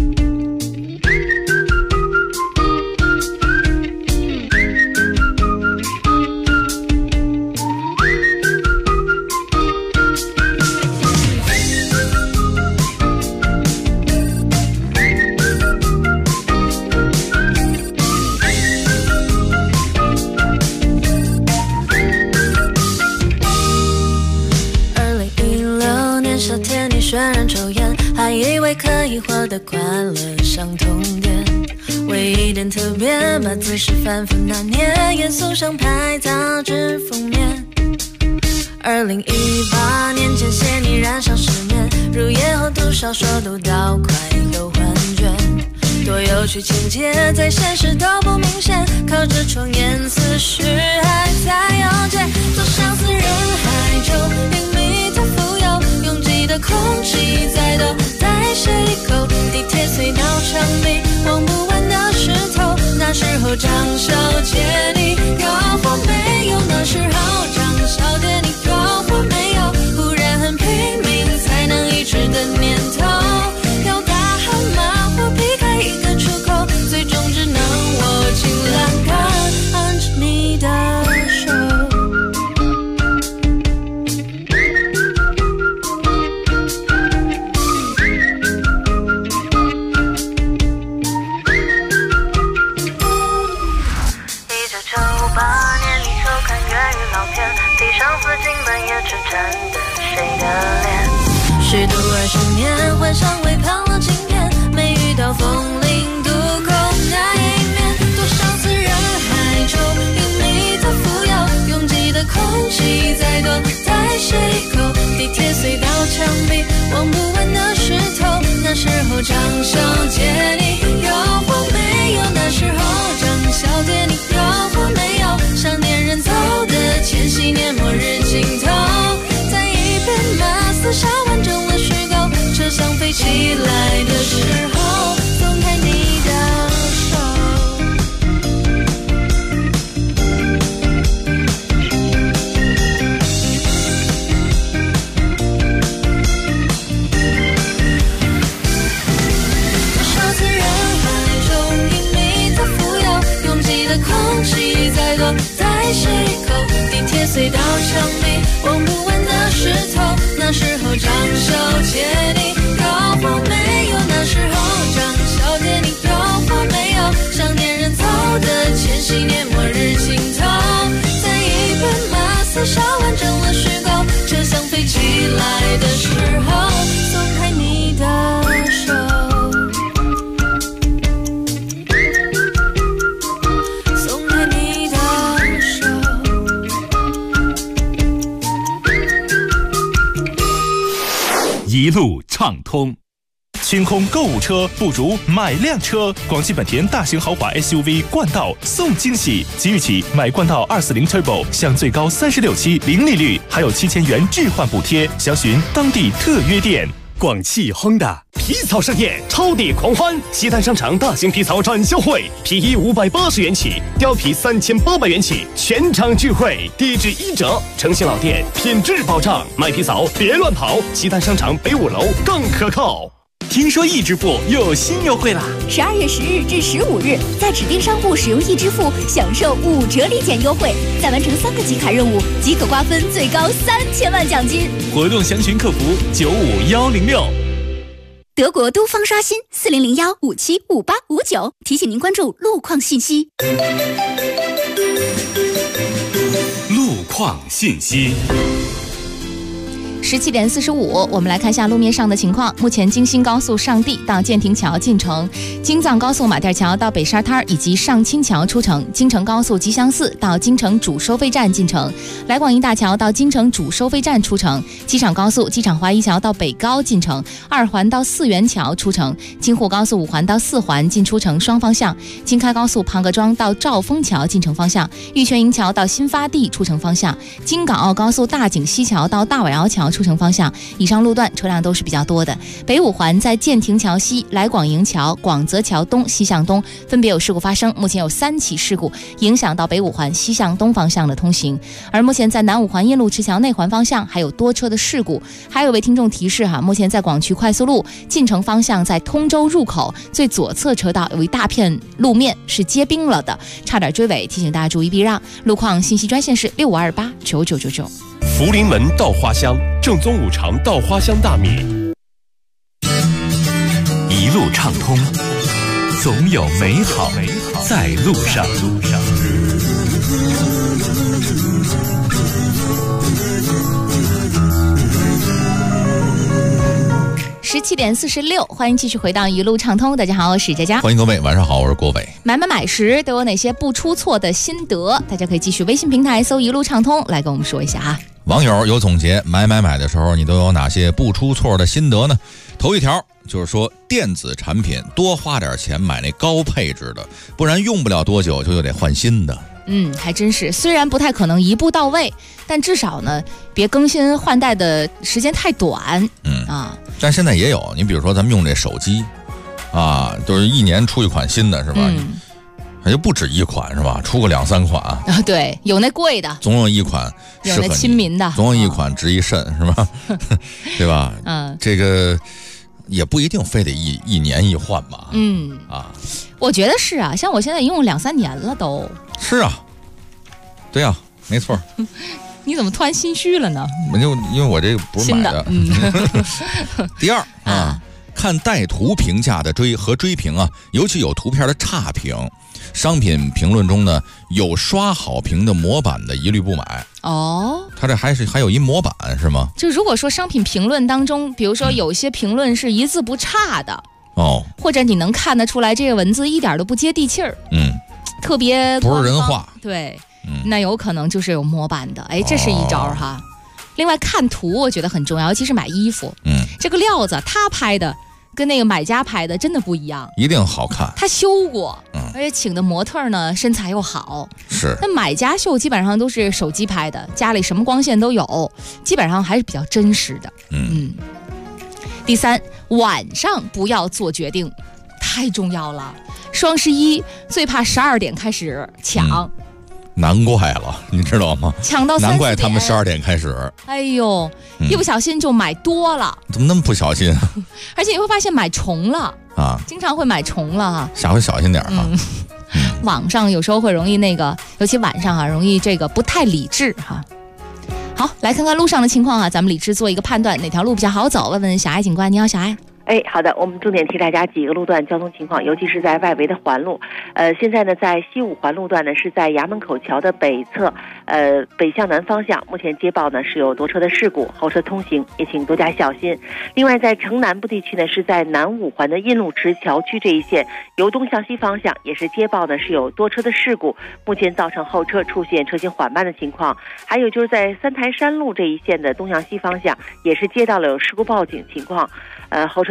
虽然抽烟，还以为可以获得快乐相同点，唯一点特别，把姿势反复拿捏，严肃像拍杂志封面。2018年前些你染上失眠，入夜后读小说读到快有幻觉，多有趣情节在现实都不明显，靠着窗沿思绪还在纠结，坐上私人海中隐秘的浮游，拥挤的空气再多再谁口，地铁隧道墙壁望不完的石头，那时候张小姐你有或没有，那时候张小姐你有或没有，忽然很拼命才能抑制的念头，要大喊骂或避开一个出口，最终只能握紧栏杆按着你的手。虚度20年，幻想微胖了今天，没遇到风铃渡口那一面，多少次人海中隐秘的浮游，拥挤的空气再多再谁口，地铁隧道墙壁望不完的石头，那时候张小姐你有或没有，那时候张小姐你有或没有，想念人走的前夕年末日尽头，再一遍马厮杀完整了虚构，车厢飞起来的时候松开你的手。多少次人海中隐秘的浮游，拥挤的空气再多再谁口，地铁隧道墙壁望不完的石头，那时候张小姐你有或没有，那时候张小姐你有或没有，想念人走的前夕年末日尽头，在一遍马厮杀完整了虚构，车厢飞起来的时候松开你的手。 一路畅通，清空购物车不如买辆车。广汽本田大型豪华 SUV 冠道送惊喜，即日起买冠道240 Turbo 享最高36期零利率，还有7000元置换补贴。详询当地特约店。 广汽亨达皮草盛宴，超抵狂欢！西单商场大型皮草展销会，皮衣580元起，貂皮3800元起，全场聚会，低至1折。诚信老店，品质保障，买皮草别乱跑。西单商场北5楼更可靠。听说易支付又有新优惠啦 ！12月10日至15日，在指定商户使用易支付，享受5折立减优惠，再完成3个集卡任务即可瓜分最高3000万奖金。 活动详询客服95106。 德国都方刷新4001575859，提醒您关注路况信息。 路况信息。 17点45，我们来看一下路面上的情况。目前京新高速上地到建亭桥进城，京藏高速马甸桥到北沙滩以及上清桥出城，京承高速吉祥寺到京承主收费站进城，来广营大桥到京承主收费站出城，机场高速机场华谊桥到北高进城，2环到四元桥出城，京沪高速5环到4环进出城双方向，京开高速庞各庄到兆丰桥进城方向，玉泉营桥到新发地出城方向，京港澳高速大井西桥到大尾窑桥出城方向。以上路段车辆都是比较多的。北5环在建亭桥西、来广营桥、广泽桥东西向东分别有事故发生，目前有3起事故影响到北5环西向东方向的通行。而目前在南5环燕路池桥内环方向还有多车的事故。还有位听众提示目前在广渠快速路进城方向，在通州入口最左侧车道有一大片路面是结冰了的，差点追尾，提醒大家注意避让。路况信息专线是65289999。 福临门稻花香，正宗5常稻花香大米。 一路畅通，总有美好在路上。 17点46，欢迎继续回到一路畅通。大家好，我是佳佳。 欢迎各位，晚上好，我是郭伟。 买时都有哪些不出错的心得？大家可以继续微信平台搜一路畅通来跟我们说一下啊。 网友有总结，买的时候你都有哪些不出错的心得呢？头一条就是说，电子产品多花点钱买那高配置的，不然用不了多久就又得换新的。 还真是，虽然不太可能一步到位，但至少呢，别更新换代的时间太短。 但现在也有，你比如说咱们用这手机都是1年出一款新的，是吧？还就不止一款是吧？出个2、3款对，有那贵的， 总有一款有那亲民的， 总有一款值一肾，是吧？对吧？这个也不一定非得一年一换吧。 我觉得是啊，像我现在用2、3年了都。 是啊，对啊，没错。 你怎么突然心虚了呢？ 因为我这个不是买的。第二看带图评价的追评尤其有图片的差评，商品评论中呢有刷好评的模板的一律不买。它这还有一模板是吗？ 就如果说商品评论当中，比如说有一些评论是一字不差的或者你能看得出来这个文字一点都不接地气儿，特别不是人话， 对，那有可能就是有模板的。这是一招哈。另外看图我觉得很重要，尤其是买衣服，这个料子他拍的跟那个买家拍的真的不一样， 一定好看。 他修过，而且请的模特呢身材又好。 是。 那买家秀基本上都是手机拍的，家里什么光线都有，基本上还是比较真实的。第三，晚上不要做决定，太重要了。双11最怕12点开始抢。 难怪了，你知道吗？ 抢到3、4点， 难怪他们12点开始。 哎呦，一不小心就买多了。 怎么那么不小心？ 而且你会发现买重了经常会买重了下回小心点网上有时候会容易尤其晚上容易这个不太理智好，来看看路上的情况咱们理智做一个判断，哪条路比较好走？问问小艾警官。你好，小艾。 好的，我们重点提大家几个路段交通情况，尤其是在外围的环路。现在呢，在西5环路段呢，是在衙门口桥的北侧，北向南方向，目前接报呢是有多车的事故，后车通行也请多加小心。另外，在城南部地区呢，是在南5环的印路池桥区这一线，由东向西方向也是接报呢是有多车的事故，目前造成后车出现车行缓慢的情况。还有就是在三台山路这一线的东向西方向，也是接到了有事故报警情况，后车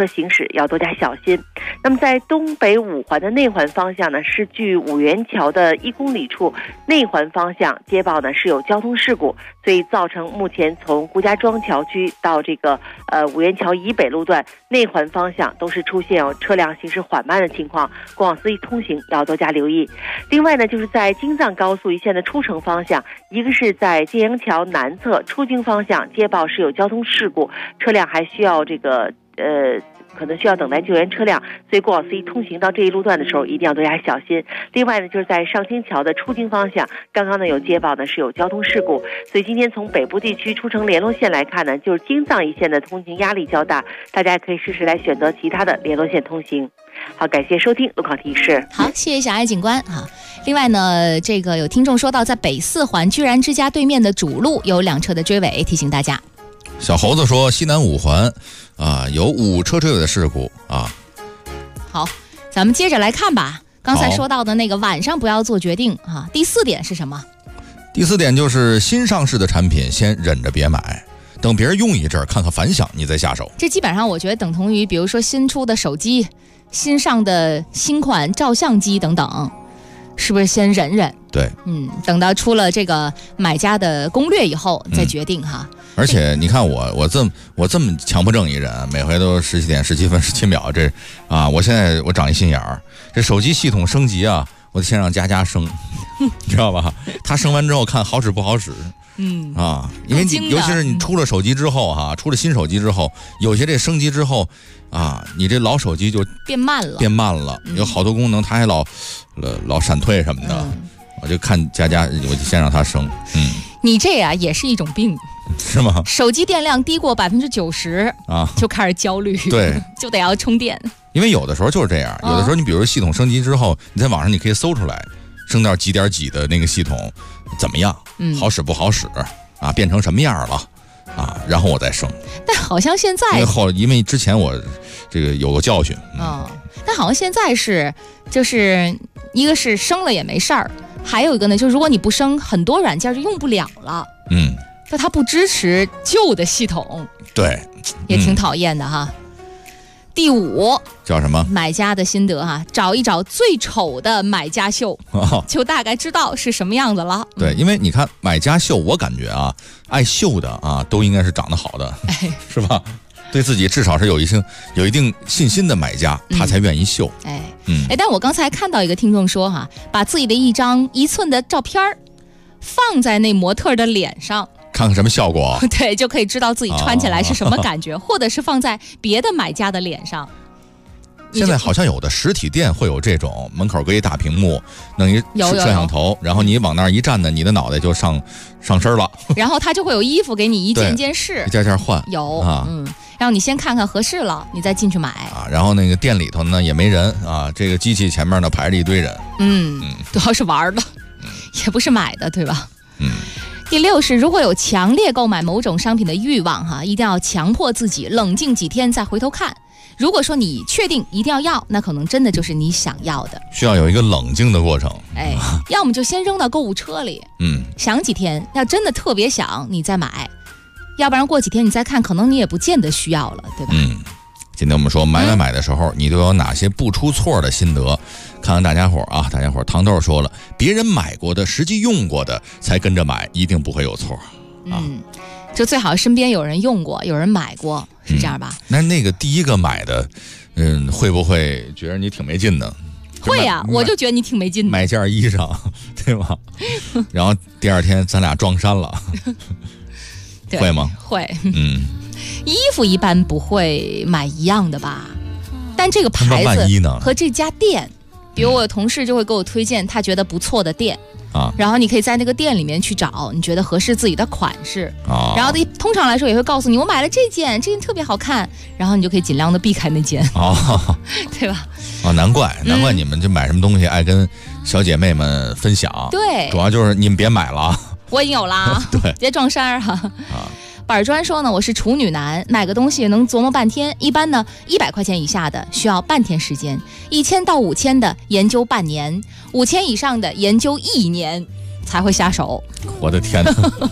车行驶要多加小心。那么在东北五环的内环方向呢，是距五元桥的1公里处内环方向接报呢是有交通事故，所以造成目前从顾家庄桥区到这个五元桥以北路段内环方向都是出现有车辆行驶缓慢的情况，过往司机通行要多加留意。另外呢，就是在京藏高速一线的出城方向，一个是在建阳桥南侧出京方向接报是有交通事故，车辆还需要这个可能需要等待救援车辆，所以过往司机通行到这一路段的时候一定要多加小心。另外呢，就是在上清桥的出京方向，刚刚呢有接报呢是有交通事故，所以今天从北部地区出城联络线来看呢，就是京藏一线的通行压力较大，大家可以试试来选择其他的联络线通行。好，感谢收听路况提示。 好，谢谢小爱警官啊。另外呢，这个有听众说到，在北4环居然之家对面的主路有2车的追尾，提醒大家。 小猴子说，西南5环有5车追尾的事故啊。 好，咱们接着来看吧。刚才说到的那个晚上不要做决定啊。第4点是什么？ 第4点就是新上市的产品先忍着别买，等别人用一阵看看反响你再下手。 这基本上我觉得等同于比如说新出的手机、新上的新款照相机等等，是不是先忍忍？ 对， 等到出了这个买家的攻略以后再决定哈。 而且你看我这么强迫症一人，每回都17点17分17秒，这我现在我长一心眼儿，这手机系统升级啊，我得先让佳升，你知道吧？他升完之后看好使不好使。因为尤其是你出了手机之后出了新手机之后，有些这升级之后你这老手机就变慢了，有好多功能它还老闪退什么的。我就看佳我就先让它升。 你这也是一种病， 是吗？ 手机电量低过90%就开始焦虑， 对， 就得要充电。 因为有的时候就是这样，有的时候你比如系统升级之后，你在网上你可以搜出来升到几点几的那个系统怎么样，好使不好使变成什么样了然后我再升。但好像现在因为之前我这个有个教训但好像现在就是一个是升了也没事儿，还有一个呢，就是如果你不升，很多软件就用不了了。就它不支持旧的系统， 对， 也挺讨厌的哈。第5 叫什么？ 买家的心得找一找最丑的买家秀，就大概知道是什么样子了。 对，因为你看买家秀，我感觉爱秀的都应该是长得好的，是吧？对自己至少是有一定信心的买家，他才愿意秀。 但我刚才看到一个听众说把自己的一张1寸的照片放在那模特的脸上， 看看什么效果。 对，就可以知道自己穿起来是什么感觉，或者是放在别的买家的脸上。 现在好像有的实体店会有这种，门口搁一大屏幕，弄一摄像头，然后你往那儿一站呢，你的脑袋就上身了。然后他就会有衣服给你一件件试，一件件换。有然后你先看看合适了，你再进去买然后那个店里头呢也没人这个机器前面呢排着一堆人。 主要是玩的，也不是买的，对吧？第6是，如果有强烈购买某种商品的欲望一定要强迫自己冷静几天再回头看。如果说你确定一定要，那可能真的就是你想要的， 需要有一个冷静的过程。 要么就先扔到购物车里，想几天，要真的特别想你再买，要不然过几天你再看，可能你也不见得需要了，对吧？ 今天我们说买的时候，你都有哪些不出错的心得？看看大家伙大家伙糖豆说了，别人买过的、实际用过的才跟着买，一定不会有错就最好身边有人用过，有人买过，是这样吧？ 那个第一个买的，会不会觉得你挺没劲的？ 会我就觉得你挺没劲的。 买件衣裳，对吧？然后第2天咱俩撞衫了，会吗？ 会。衣服一般不会买一样的吧？但这个牌子和这家店，比如我有同事就会给我推荐他觉得不错的店。然后你可以在那个店里面去找你觉得合适自己的款式，然后通常来说也会告诉你我买了这件特别好看，然后你就可以尽量的避开那件对吧？ 难怪你们就买什么东西爱跟小姐妹们分享。 对， 主要就是你们别买了， 我已经有了对，别撞衫板砖说呢，我是处女男，买个东西能琢磨半天，一般呢100块钱以下的需要半天时间，1000到5000的研究半年，5000以上的研究1年才会下手。 我的天哪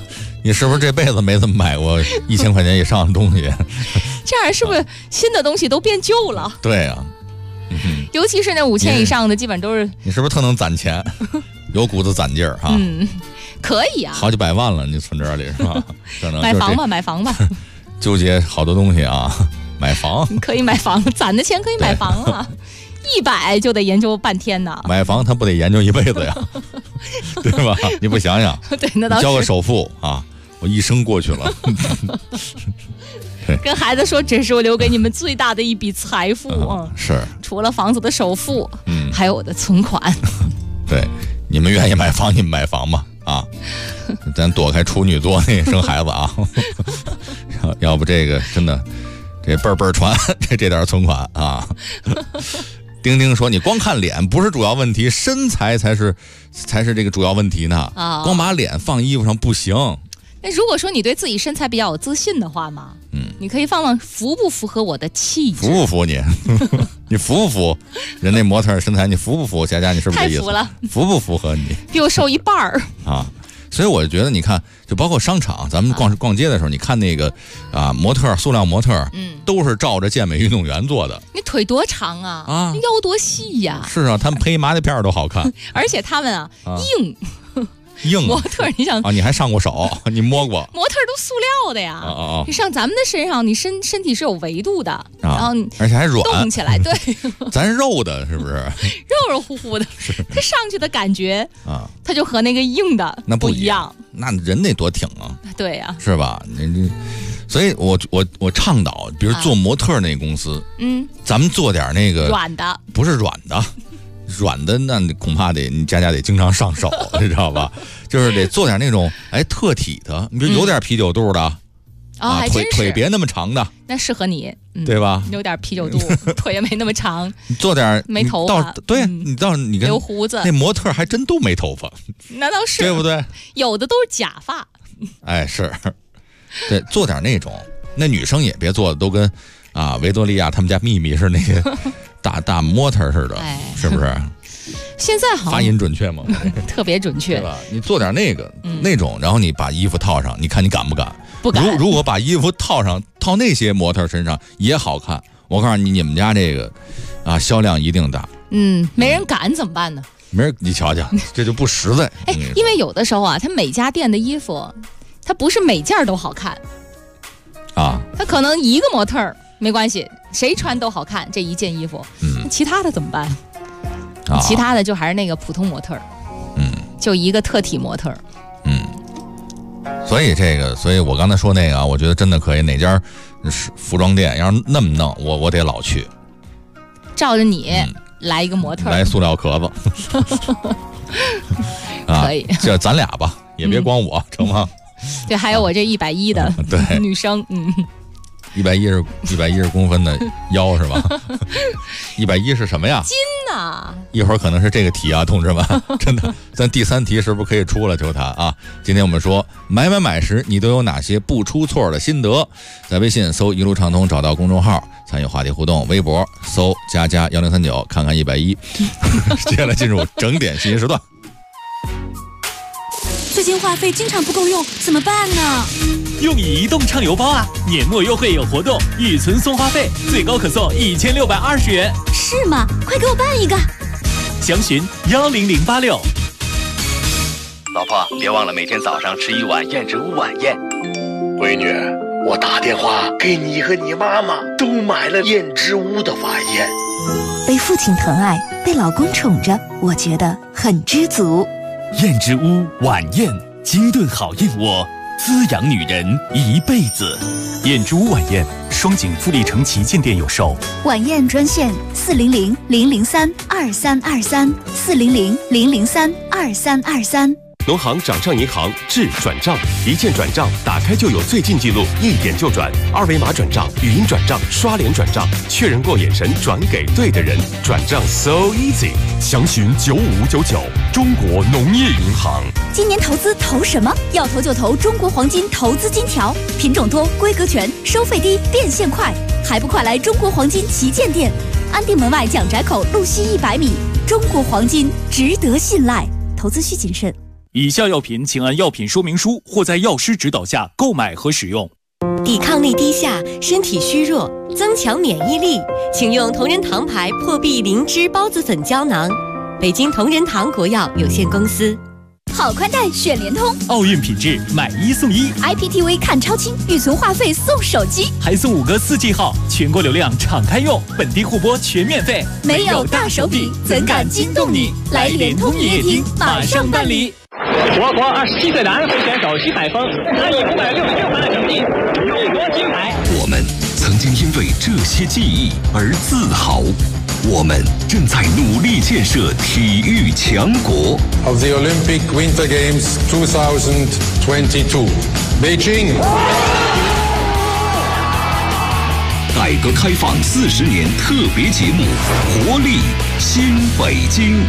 你是不是这辈子没怎么买过1000块钱以上的东西？ 这样是不是新的东西都变旧了？ 对啊， 尤其是那5000以上的，基本都是。 你是不是特能攒钱？有股子攒劲儿哈。 可以啊， 好几百万了，你存这里是吧？可能买房吧，买房吧。 纠结好多东西啊，买房可以买房，攒的钱可以买房啊。100就得研究半天呢。 买房他不得研究一辈子呀，对吧？你不想想， 对，那倒是。 交个首付啊，我一生过去了。 跟孩子说，这是我留给你们最大的一笔财富啊！ 是， 除了房子的首付，还有我的存款。 对，你们愿意买房，你们买房吧。啊，咱躲开处女座那生孩子啊，要不这个真的这辈儿传这点存款啊。丁丁说：“你光看脸不是主要问题，身材才是这个主要问题呢。光把脸放衣服上不行。 那如果说你对自己身材比较有自信的话嘛，你可以放符不符合我的气质？ 服不服你？你服不服人那模特身材？你服不服？佳佳，你是不是这意思？ 太服了， 服不符合你？ 比我瘦一半儿啊！所以我觉得，你看，就包括商场，咱们逛街的时候，你看那个模特，塑料模特，都是照着健美运动员做的。 你腿多长啊？腰多细呀？ 是啊，他们配麻袋片都好看， 而且他们硬。模特，你想你还上过手，你摸过？ 模特都塑料的呀，你上咱们的身上，你身体是有维度的，然后而且还软， 动起来，对， 咱肉的是不是？ 肉乎乎的，它上去的感觉它就和那个硬的那不一样。 那人得多挺啊， 对呀， 是吧？所以我倡导，比如做模特那公司，咱们做点那个软的， 不是软的。软的那恐怕你佳佳得经常上手，你知道吧？就是得做点那种特体的，你比如有点啤酒肚的，腿别那么长的， 那适合你， 对吧？ 有点啤酒肚，腿也没那么长， 你做点没头发， 对，你跟留胡子， 那模特还真都没头发， 那倒是， 对不对？ 有的都是假发， 是，对，做点那种，那女生也别做的都跟维多利亚他们家秘密是那些。大模特似的，是不是？ 现在好发音准确吗？ 特别准确， 对吧？你做点那个那种，然后你把衣服套上，你看你敢不敢？ 不敢。 如果把衣服套那些模特身上也好看，我告诉你，你们家这个销量一定大。 没人敢怎么办呢？ 没人，你瞧瞧，这就不实在。 因为有的时候他每家店的衣服，它不是每件都好看啊， 它可能一个模特没关系。谁穿都好看，这一件衣服，其他的怎么办？其他的就还是那个普通模特，就一个特体模特， 所以我刚才说那个我觉得真的可以，哪家服装店要是那么弄，我得老去， 照着你来一个模特， 来塑料壳子， 可以， 这咱俩吧，也别光我，成吗？ 对，还有我这110的对女生 ，110公分的腰是吧？110是什么呀？ 斤呐！ 一会儿可能是这个题啊，同志们，真的，咱第3题是不是可以出了？就它啊！今天我们说买时你都有哪些不出错的心得？在微信搜一路畅通，找到公众号参与话题互动；微博搜佳佳1039，看看110。接下来进入整点信息时段。 最近话费经常不够用，怎么办呢？ 用移动畅游包啊！年末优惠有活动，预存送话费，最高可送1620元。 是吗？快给我办一个！ 详询10086。 老婆，别忘了每天早上吃1碗燕之屋晚宴。 闺女，我打电话给你和你妈妈都买了燕之屋的晚宴。 被父亲疼爱，被老公宠着，我觉得很知足。 燕之屋晚宴，精炖好燕窝，滋养女人一辈子。燕之屋晚宴，双井富力城旗舰店有售。 晚宴专线400-003-2323，400-003-2323。 农行掌账银行智转账，一键转账，打开就有最近记录，一点就转，二维码转账、语音转账、刷脸转账，确认过眼神转给对的人，转账 so easy。 详询9599，中国农业银行。 今年投资投什么？要投就投中国黄金投资金条，品种多，规格全，收费低，变现快，还不快来中国黄金旗舰店？安定门外蒋宅口路西100米，中国黄金值得信赖，投资需谨慎。 以下药品请按药品说明书或在药师指导下购买和使用。 抵抗力低下，身体虚弱，增强免疫力，请用同仁堂牌破壁灵芝孢子粉胶囊。北京同仁堂国药有限公司。 好宽带选联通， 奥运品质买1送1 ，IPTV 看超清，预存话费送手机， 还送5个4G 号，全国流量敞开用，本地互播全免费。 没有大手笔，怎敢惊动你？来联通营业厅马上办理。 我国27岁男会选手徐海峰，他以566分的成绩勇夺金牌。 我们曾经因为这些记忆而自豪。我们正在努力建设体育强国。 Of the Olympic Winter Games 2022, Beijing. 改革开放40年特别节目，活力新北京。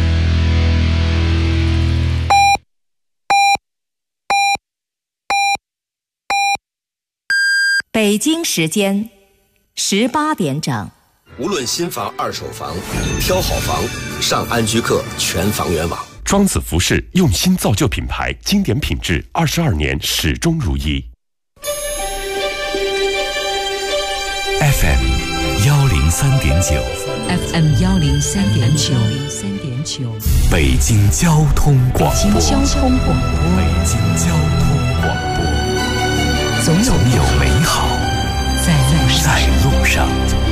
北京时间18点整。 无论新房、二手房，挑好房，上安居客全房源网。 庄子服饰用心造就品牌，经典品质，22年始终如一。 FM 103.9 FM 103.9 北京交通广播。 北京交通广播。 北京交通广播。总有美好在路上。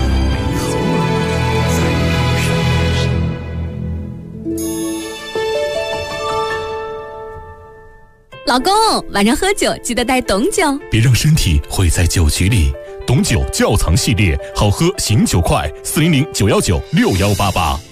老公，晚上喝酒记得带董酒， 别让身体毁在酒局里。董酒窖藏系列，好喝醒酒快，400-919-6188。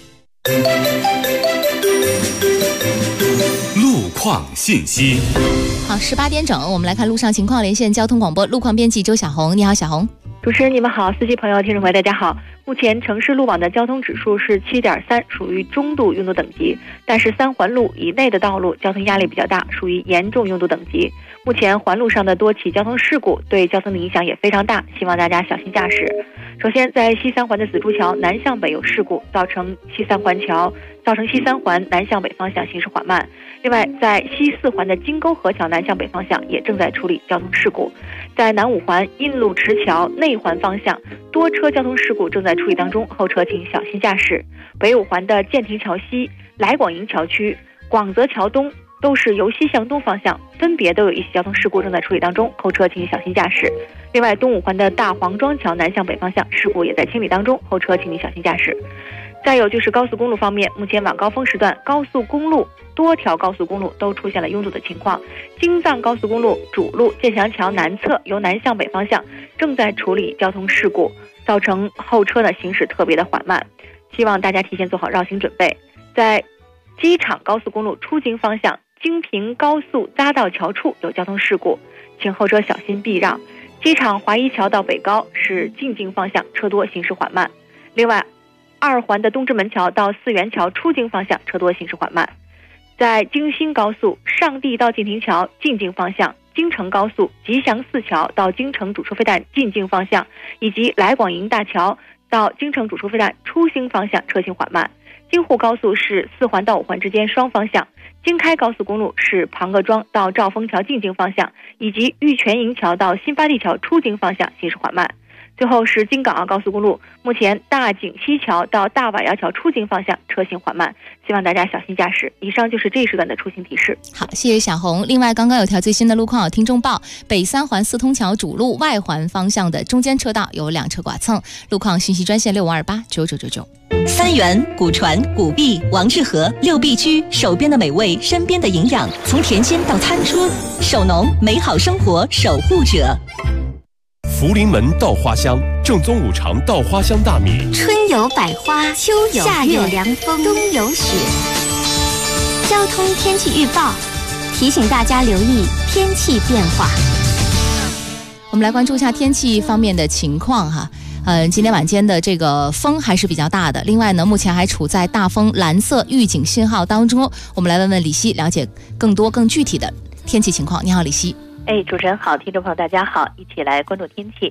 路况信息。 好，18点整，我们来看路上情况，连线交通广播路况编辑周小红。你好，小红。 主持人你们好，司机朋友、听众朋友大家好。目前城市路网的交通指数是7.3，属于中度拥堵等级，但是3环路以内的道路交通压力比较大，属于严重拥堵等级。目前环路上的多起交通事故对交通的影响也非常大，希望大家小心驾驶。首先，在西三环的紫竹桥南向北有事故，造成西三环南向北方向行驶缓慢。另外，在西四环的金沟河桥南向北方向也正在处理交通事故。在南五环印路池桥内环方向多车交通事故正在处理当中，后车请小心驾驶。北五环的建亭桥西、来广营桥区、广泽桥东都是由西向东方向，分别都有一些交通事故正在处理当中，后车请小心驾驶。另外，东五环的大黄庄桥南向北方向事故也在清理当中，后车请你小心驾驶。再有就是高速公路方面，目前晚高峰时段多条高速公路都出现了拥堵的情况。京藏高速公路主路建祥桥南侧由南向北方向正在处理交通事故，造成后车呢行驶特别的缓慢，希望大家提前做好绕行准备。在机场高速公路出京方向京平高速匝道桥处有交通事故，请后车小心避让。机场华一桥到北高是进京方向车多行驶缓慢。另外，二环的东直门桥到四元桥出京方向车多行驶缓慢。在京新高速上地到晋亭桥进京方向，京承高速吉祥寺桥到京承主收费站进京方向，以及来广营大桥到京承主收费站出京方向车行缓慢。京沪高速是4环到5环之间双方向，京开高速公路是庞各庄到兆丰桥进京方向，以及玉泉营桥到新发地桥出京方向行驶缓慢。最后是京港澳高速公路，目前大井西桥到大瓦窑桥出京方向车行缓慢，希望大家小心驾驶。以上就是这一时段的出行提示。 好，谢谢小红。另外，刚刚有条最新的路况，听众报：北三环四通桥主路外环方向的中间车道有2车剐蹭，路况信息专线65289999。 三元、古传、古碧、王致和6必居，手边的美味，身边的营养，从甜心到餐桌，手农美好生活守护者。 福临门稻花香，正宗五常稻花香大米。 春有百花，秋有夏有凉风，冬有雪。交通天气预报提醒大家留意天气变化。 我们来关注一下天气方面的情况哈。今天晚间的这个风还是比较大的。另外呢，目前还处在大风蓝色预警信号当中。我们来问问李希，了解更多更具体的天气情况。你好，李希。 主持人好，听众朋友大家好，一起来关注天气。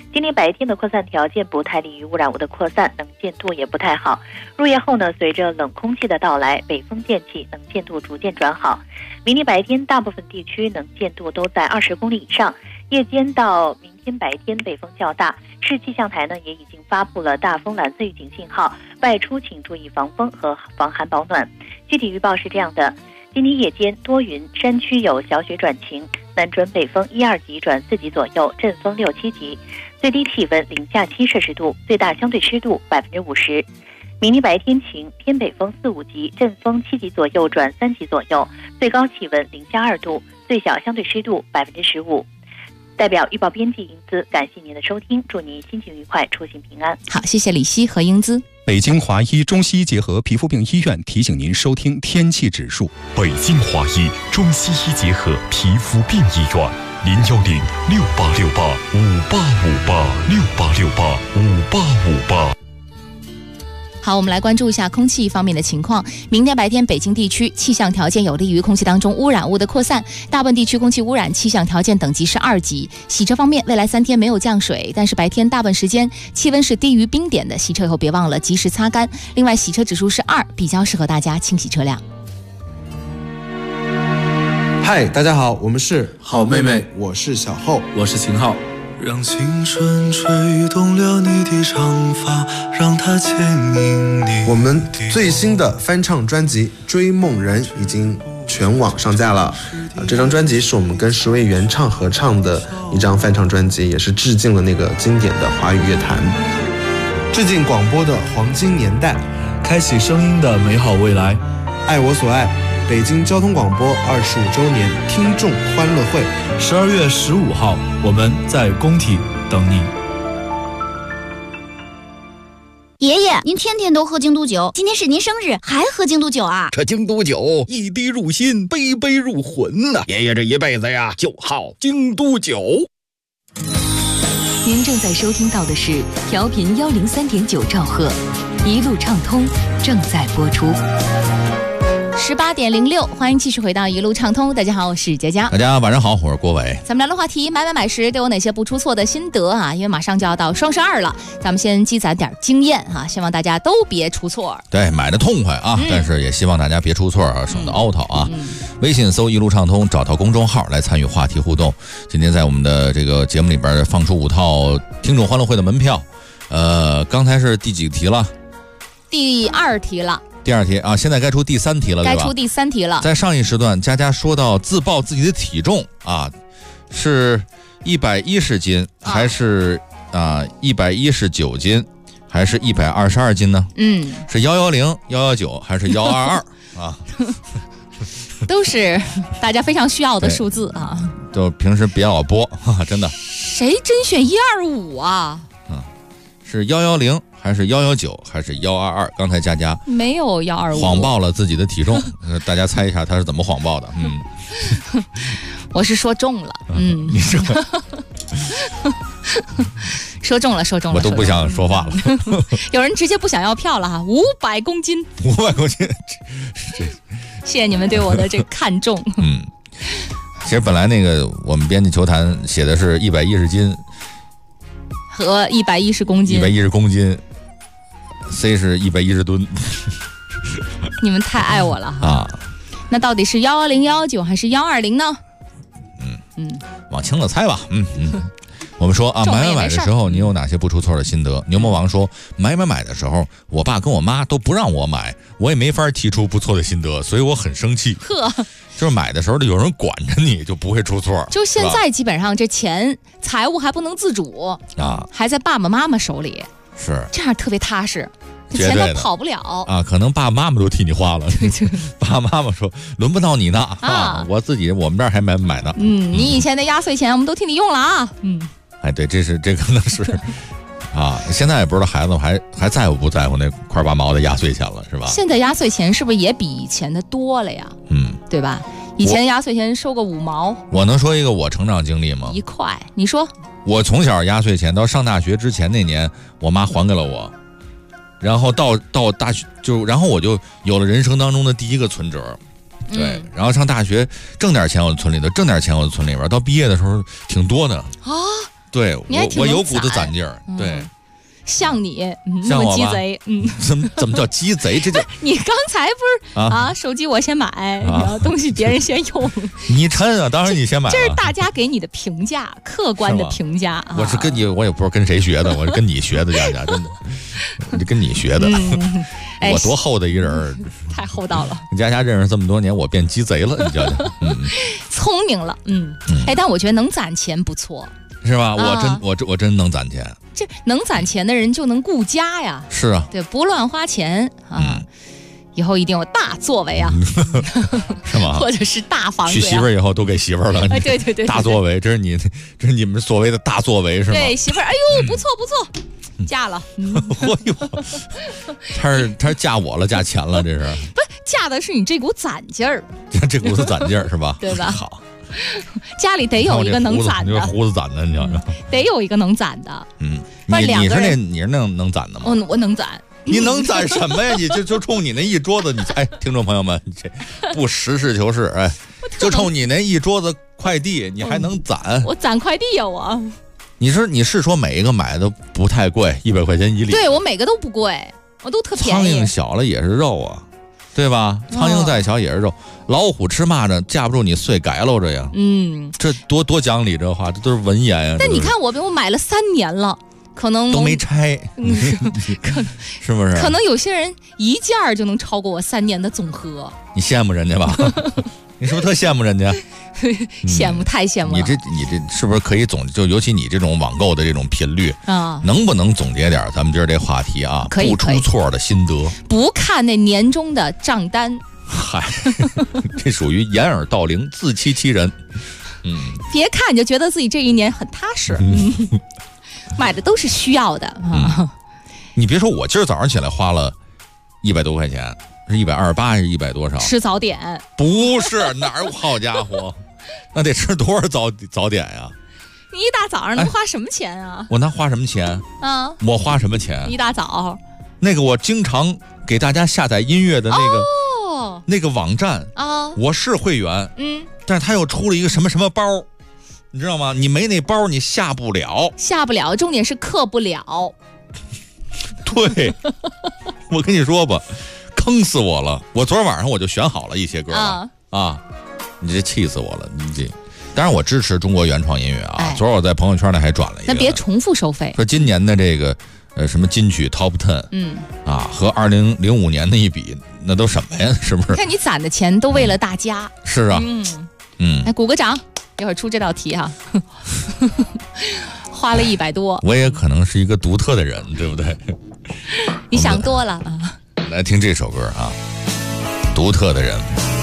今天白天的扩散条件不太利于污染物的扩散，能见度也不太好。入夜后呢，随着冷空气的到来，北风渐起，能见度逐渐转好。明天白天大部分地区能见度都在20公里以上，夜间到明天白天北风较大，市气象台呢也已经发布了大风蓝色预警信号，外出请注意防风和防寒保暖。具体预报是这样的：今天夜间多云，山区有小雪转晴，南转北风1、2级转4级左右，阵风6、7级，最低气温零下7摄氏度，最大相对湿度50%。明天白天晴，偏北风4、5级，阵风7级左右转3级左右，最高气温零下2度，最小相对湿度15%。代表预报编辑英姿，感谢您的收听，祝您心情愉快，出行平安。 好，谢谢李希和英姿。 北京华医中西医结合皮肤病医院提醒您收听天气指数。 北京华医中西医结合皮肤病医院，0106868585868685858。 好，我们来关注一下空气方面的情况。明天白天北京地区气象条件有利于空气当中污染物的扩散，大部分地区空气污染气象条件等级是2级。洗车方面，未来3天没有降水，但是白天大部分时间气温是低于冰点的，洗车以后别忘了及时擦干。另外洗车指数是2，比较适合大家清洗车辆。 嗨，大家好，我们是好妹妹，我是小厚， 我是秦昊。 让青春吹动了你的长发，让它牵引你。 我们最新的翻唱专辑《追梦人》已经全网上架了。这张专辑是我们跟10位原唱合唱的一张翻唱专辑，也是致敬了那个经典的华语乐坛，致敬广播的黄金年代， 开启声音的美好未来。 爱我所爱，北京交通广播25周年听众欢乐会 ，12月15号，我们在工体等你。 爷爷，您天天都喝京都酒，今天是您生日，还喝京都酒啊？ 这京都酒一滴入心，杯杯入魂呐！爷爷这一辈子呀，就好京都酒。 您正在收听到的是调频103.9兆赫，一路畅通正在播出。 18:06，欢迎继续回到一路畅通。大家好，我是佳佳。 大家晚上好，我是郭伟。 咱们聊的话题，买时都有哪些不出错的心得啊？因为马上就要到双12了，咱们先积攒点经验啊，希望大家都别出错。 对，买的痛快啊，但是也希望大家别出错啊，省得凹套啊。微信搜一路畅通，找到公众号来参与话题互动。今天在我们的这个节目里边放出5套听众欢乐会的门票。刚才是第几题了？ 第2题了。 第2题啊，现在该出第3题了，对吧？ 该出第3题了。 在上一时段，佳佳说到自报自己的体重啊，是110斤，还是119斤，还是122斤呢？是110、119还是122啊？ 都是大家非常需要的数字啊。 就平时别老播，真的。 谁真选125啊？ 是110还是119还是122？刚才佳佳没有125， 谎报了自己的体重。大家猜一下他是怎么谎报的？ 我是说中了。 你说说中了， 我都不想说话了。 有人直接不想要票了哈，500公斤 ，500公斤， 谢谢你们对我的这个看重。 其实本来那个我们编辑球坛写的是110斤。 和110公斤 ，110公斤 ，C 是110吨。 你们太爱我了啊！那到底是110、119还是120呢？ 往轻了猜吧。我们说啊，买的时候你有哪些不出错的心得？牛魔王说，买的时候，我爸跟我妈都不让我买，我也没法提出不错的心得，所以我很生气。就是买的时候有人管着你，就不会出错。 就现在基本上这钱财务还不能自主啊，还在爸爸妈妈手里， 是这样特别踏实，这钱都跑不了啊。可能爸爸妈妈都替你花了，爸爸妈妈说轮不到你呢啊，我们这儿还买呢。 你以前的压岁钱我们都替你用了啊。 哎，对，这可能是啊，现在也不知道孩子还在乎不在乎那块8毛的压岁钱了，是吧？ 现在压岁钱是不是也比以前的多了呀？对吧？以前压岁钱收个5毛。 我能说一个我成长经历吗？ 1块，你说。 我从小压岁钱到上大学之前那年，我妈还给了我，然后到大学然后我就有了人生当中的第一个存折。对，然后上大学挣点钱我存里头，挣点钱我存里边，到毕业的时候挺多的啊。 对，我有股子攒劲儿，对。 像你那么鸡贼， 怎么叫鸡贼？这就你刚才不是手机我先买，然后东西别人先用。 你趁啊，当然你先买。 这是大家给你的评价，客观的评价。 我是跟你，我也不知道跟谁学的，我是跟你学的，佳佳，真的，跟你学的。我多厚的一人， 太厚道了。 佳佳认识这么多年，我变鸡贼了，你瞧瞧， 聪明了，但我觉得能攒钱不错。 是吧？我真能攒钱。 这能攒钱的人就能顾家呀。 是啊， 对，不乱花钱啊。以后一定有大作为啊， 是吗？ 或者是大房子。 娶媳妇儿以后都给媳妇儿了。 对， 大作为，这是你们所谓的大作为是吗？ 对，媳妇儿，哎呦，不错，嫁了。 哎呦，他是嫁我了，嫁钱了，这是？ 不是，嫁的是你这股攒劲儿。 这股子攒劲儿是吧？ 对吧？ 好。 家里得有一个能攒的， 胡子攒的，你知道吗？ 得有一个能攒的。 你是那能攒的吗？ 我能攒。 你能攒什么呀？你就冲你那一桌子，听众朋友们，这不实事求是，就冲你那一桌子快递，你还能攒？ 我攒快递呀，我。 你是说每一个买的不太贵，100块钱一粒？ 对，我每个都不贵，我都特便宜。 苍蝇小了也是肉啊。对吧？苍蝇再小也是肉，老虎吃蚂蚱架不住你碎改喽着呀。这多讲理，这话这都是文言呀。 但你看我买了3年了，可能都没拆，是不是？ 可能有些人一件就能超过我3年的总和。 你羡慕人家吧？你是不是特羡慕人家？ 羡慕，太羡慕了。 你这是不是可以就尤其你这种网购的这种频率啊，能不能总结点咱们今儿这话题啊？ 可以不出错的心得。 不看那年终的账单。 嗨，这属于掩耳盗铃，自欺欺人。 别看你就觉得自己这一年很踏实。买的都是需要的啊。 你别说，我今儿早上起来花了100多块钱。是128还是100多少？ 吃早点？ 不是，哪儿有？好家伙，那得吃多少早点呀？ 你一大早上能花什么钱啊？ 我能花什么钱啊？我花什么钱？ 一大早， 那个我经常给大家下载音乐的那个网站啊，我是会员，但是他又出了一个什么包，你知道吗？你没那包你下不了， 重点是刻不了。 对，我跟你说吧。坑死我了！我昨天晚上我就选好了一些歌啊，你这气死我了！你这，当然我支持中国原创音乐啊。昨儿我在朋友圈里还转了一个， 那别重复收费。 说今年的这个什么金曲 Top 10，和2005年的一比，那都什么呀？是不是？ 看你攒的钱都为了大家。 是啊， 来鼓个掌，一会儿出这道题哈。花了100多， 我也可能是一个独特的人，对不对？ 你想多了啊。 来听这首歌啊，独特的人。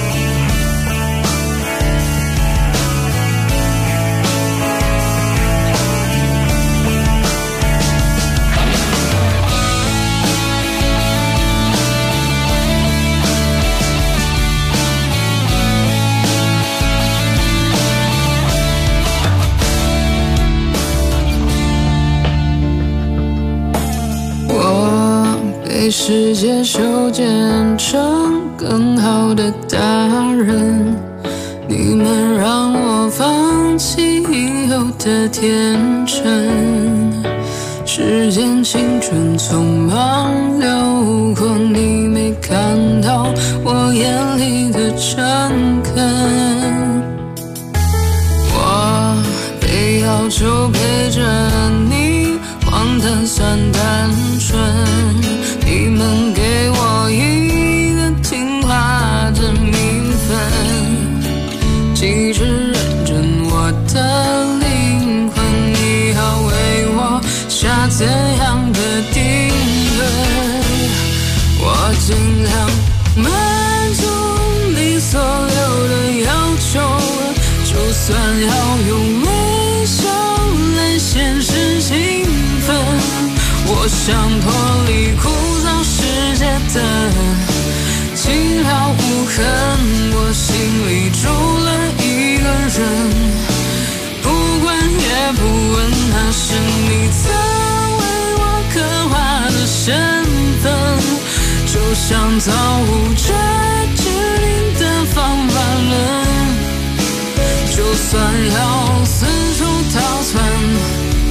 被世界修剪成更好的大人，你们让我放弃以后的天真。时间青春匆忙流过，你没看到我眼里的诚恳。我被要求陪着你，荒诞算单纯。你们给我一个听话的名分，记着认真我的灵魂，你要为我下怎样的定论？我尽量满足你所有的要求，就算要用微笑来显示兴奋，我想脱离枯燥世界的轻描无痕，我心里住了一个人，不管也不问，那是你曾为我刻画的身份，就像造物者制定的方法论，就算要四处逃窜，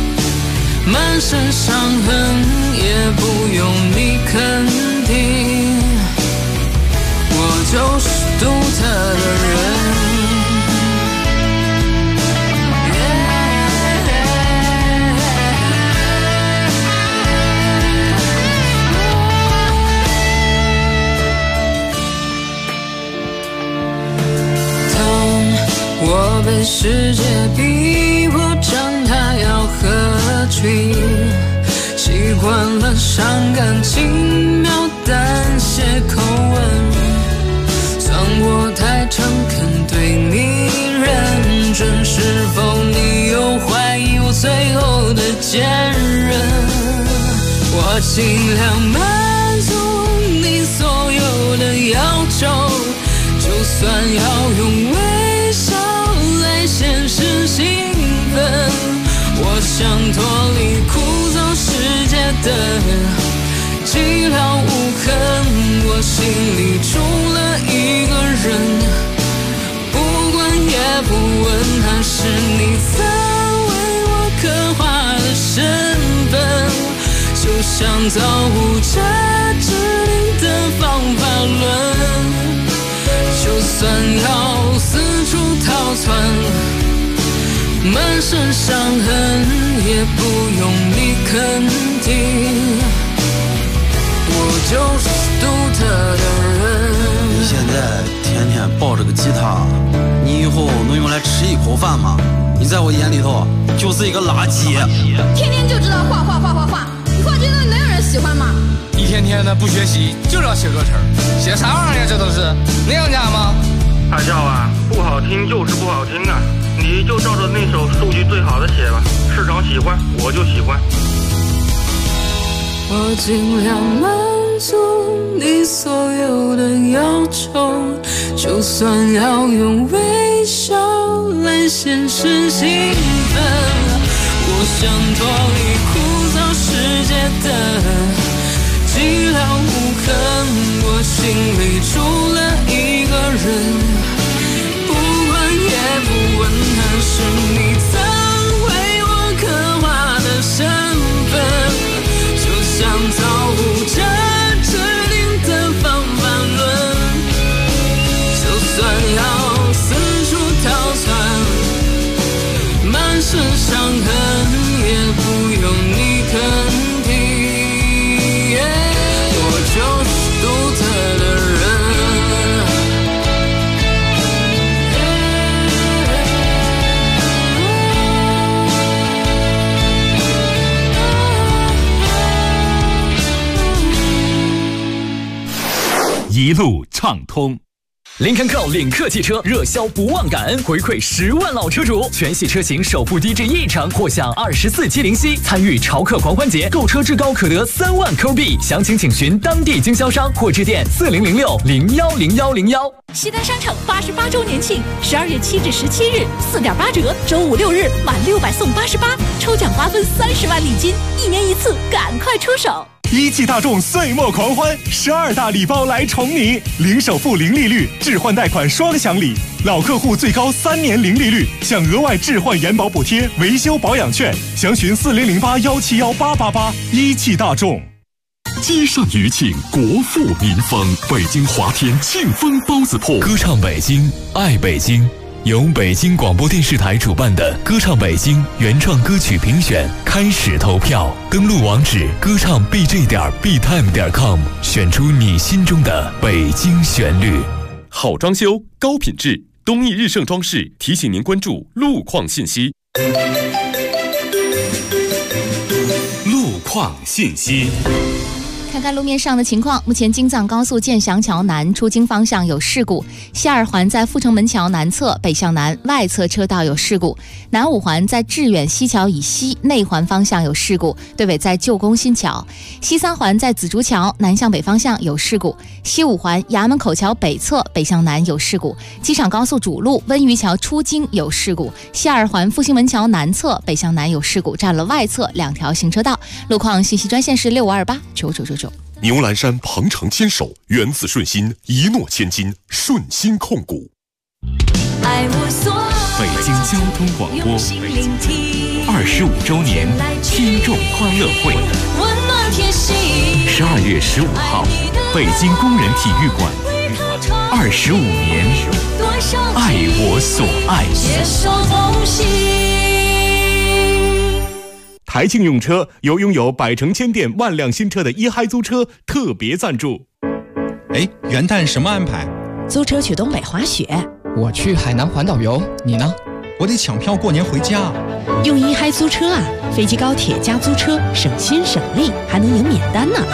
满身伤痕也不用你肯定，我就是独特的人。我被世界逼迫长大要合群，习惯了伤感轻描淡写口吻，算我太诚恳对你认真，是否你又怀疑我最后的坚韧？我尽量满足你所有的要求，就算要用微笑显示兴奋，我想脱离枯燥世界的寂寥无痕，我心里住了一个人，不管也不问，还是你曾为我刻画的身份，就像造物者制定的方法论，就算要四处逃窜，满身伤痕也不用你肯定，我就是独特的人。 你现在天天抱着个吉他，你以后能用来吃一口饭吗？你在我眼里头就是一个垃圾。 天天就知道画，你画这些东西能有人喜欢吗？ 一天天的不学习，就知道写歌词，写啥玩意儿？这都是那样家吗？ 大叫啊，不好听就是不好听啊，你就照着那首数据最好的写吧，市场喜欢我就喜欢。 我尽量满足你所有的要求，就算要用微笑来显示兴奋，我想脱离枯燥世界的寂寥无痕，我心里住了一个人，不管也不问，还是你曾为我刻画的身份，就像造物者制定的方法论，就算要四处逃窜，满身伤痕也不用你肯定，我就是独特的人。 一路畅通。林肯 Go 领克汽车热销不忘感恩，回馈10万老车主，全系车型首付低至1成，或享24期零息。参与潮客狂欢节，购车至高可得3万扣币。详情请询当地经销商或致电4006010101。 西单商场88周年庆，12月7至17日4.8折，周5、6日满600送88，抽奖瓜分30万礼金，1年1次，赶快出手！ 一汽大众岁末狂欢，12大礼包来宠你，零首付、零利率，置换贷款双享礼，老客户最高3年零利率，享额外置换延保补贴、维修保养券，详询4008171888。一汽大众。 积善余庆，国富民丰。北京华天庆丰包子铺， 歌唱北京，爱北京。由北京广播电视台主办的歌唱北京原创歌曲评选开始投票，登录网址歌唱 bj.btime.com， 选出你心中的北京旋律。 好装修，高品质，东义日盛装饰提醒您关注路况信息。路况信息。 看看路面上的情况，目前京藏高速建祥桥南出京方向有事故，西二环在阜成门桥南侧北向南外侧车道有事故，南五环在致远西桥以西内环方向有事故，对尾在旧宫新桥，西三环在紫竹桥南向北方向有事故，西五环衙门口桥北侧北向南有事故，机场高速主路温榆桥出京有事故，西二环复兴门桥南侧北向南有事故，占了外侧2条行车道。路况信息专线是65289999。 牛栏山鹏程牵手，源自顺心，一诺千金，顺心控股。 爱我所北京交通广播。 用心聆听 25周年听众欢乐会，12月15号，北京工人体育馆，25年，爱我所爱。 台庆用车由拥有百城千店万辆新车的一嗨租车特别赞助。 哎，元旦什么安排？ 租车去东北滑雪。 我去海南环岛游，你呢？ 我得抢票过年回家。 用一嗨租车啊，飞机高铁加租车，省心省力，还能赢免单呢。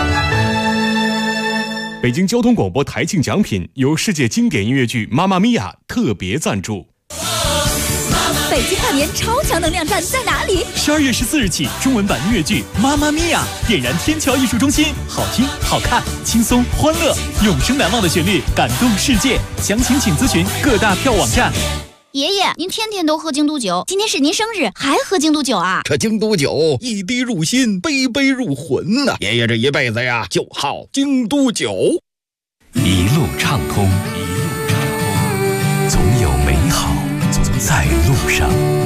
北京交通广播台庆奖品由世界经典音乐剧《妈妈咪呀》特别赞助。 北京跨年超强能量站在哪里 ？12月14日起，中文版音乐剧《妈妈咪呀》点燃天桥艺术中心，好听、好看、轻松、欢乐，永生难忘的旋律，感动世界。详情请咨询各大票网站。 爷爷，您天天都喝京都酒，今天是您生日，还喝京都酒啊？ 这京都酒一滴入心，杯杯入魂呐！爷爷这一辈子呀，就好京都酒。 一路畅通，总有美好在路上，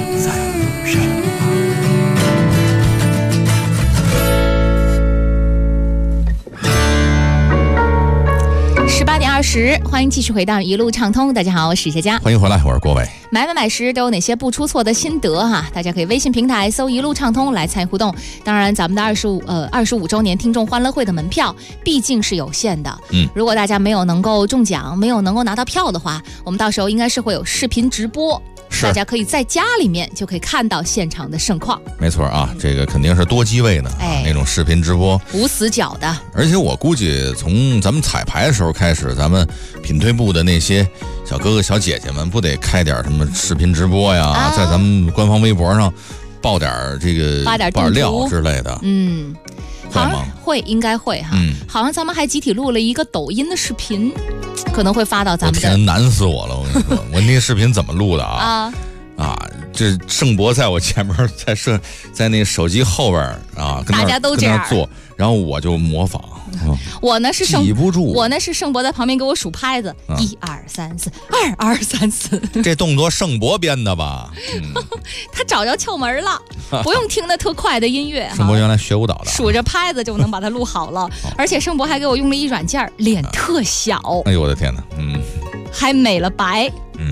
18点20，欢迎继续回到一路畅通。大家好，我是佳佳， 欢迎回来，我是郭伟。 买时都有哪些不出错的心得哈？大家可以微信平台搜一路畅通来参与互动。当然，咱们的25周年听众欢乐会的门票毕竟是有限的。如果大家没有能够中奖，没有能够拿到票的话，我们到时候应该是会有视频直播。大家可以在家里面就可以看到现场的盛况。 没错啊，这个肯定是多机位的，那种视频直播无死角的。 而且我估计从咱们彩排的时候开始，咱们品推部的那些小哥哥小姐姐们不得开点什么视频直播呀，在咱们官方微博上爆点这个发点料之类的。 好像会，应该会哈。好像咱们还集体录了一个抖音的视频，可能会发到咱们的。 天，难死我了！我跟你说，我那视频怎么录的啊？这盛博在我前面，在那手机后边啊， 大家都这样做，然后我就模仿。 我呢是记不住， 我呢是盛博在旁边给我数拍子，1、2、3、4，2、2、3、4。 这动作盛博编的吧？ 他找着窍门了，不用听那特快的音乐。 盛博原来学舞蹈的， 数着拍子就能把它录好了。而且盛博还给我用了一软件，脸特小。 哎呦我的天哪， 还美了白。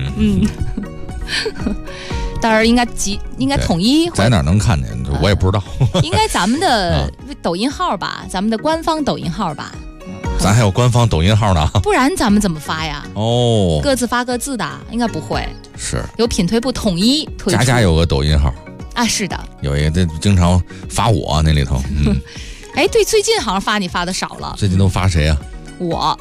当然应该统一， 在哪能看见？我也不知道。 应该咱们的抖音号吧，咱们的官方抖音号吧。 咱还有官方抖音号呢， 不然咱们怎么发呀？各自发各自的，应该不会。 是有品推部统一推出。 家有个抖音号啊，是的， 有一个经常发我那里头。 哎，对，最近好像发你发的少了。 最近都发谁啊？ 我。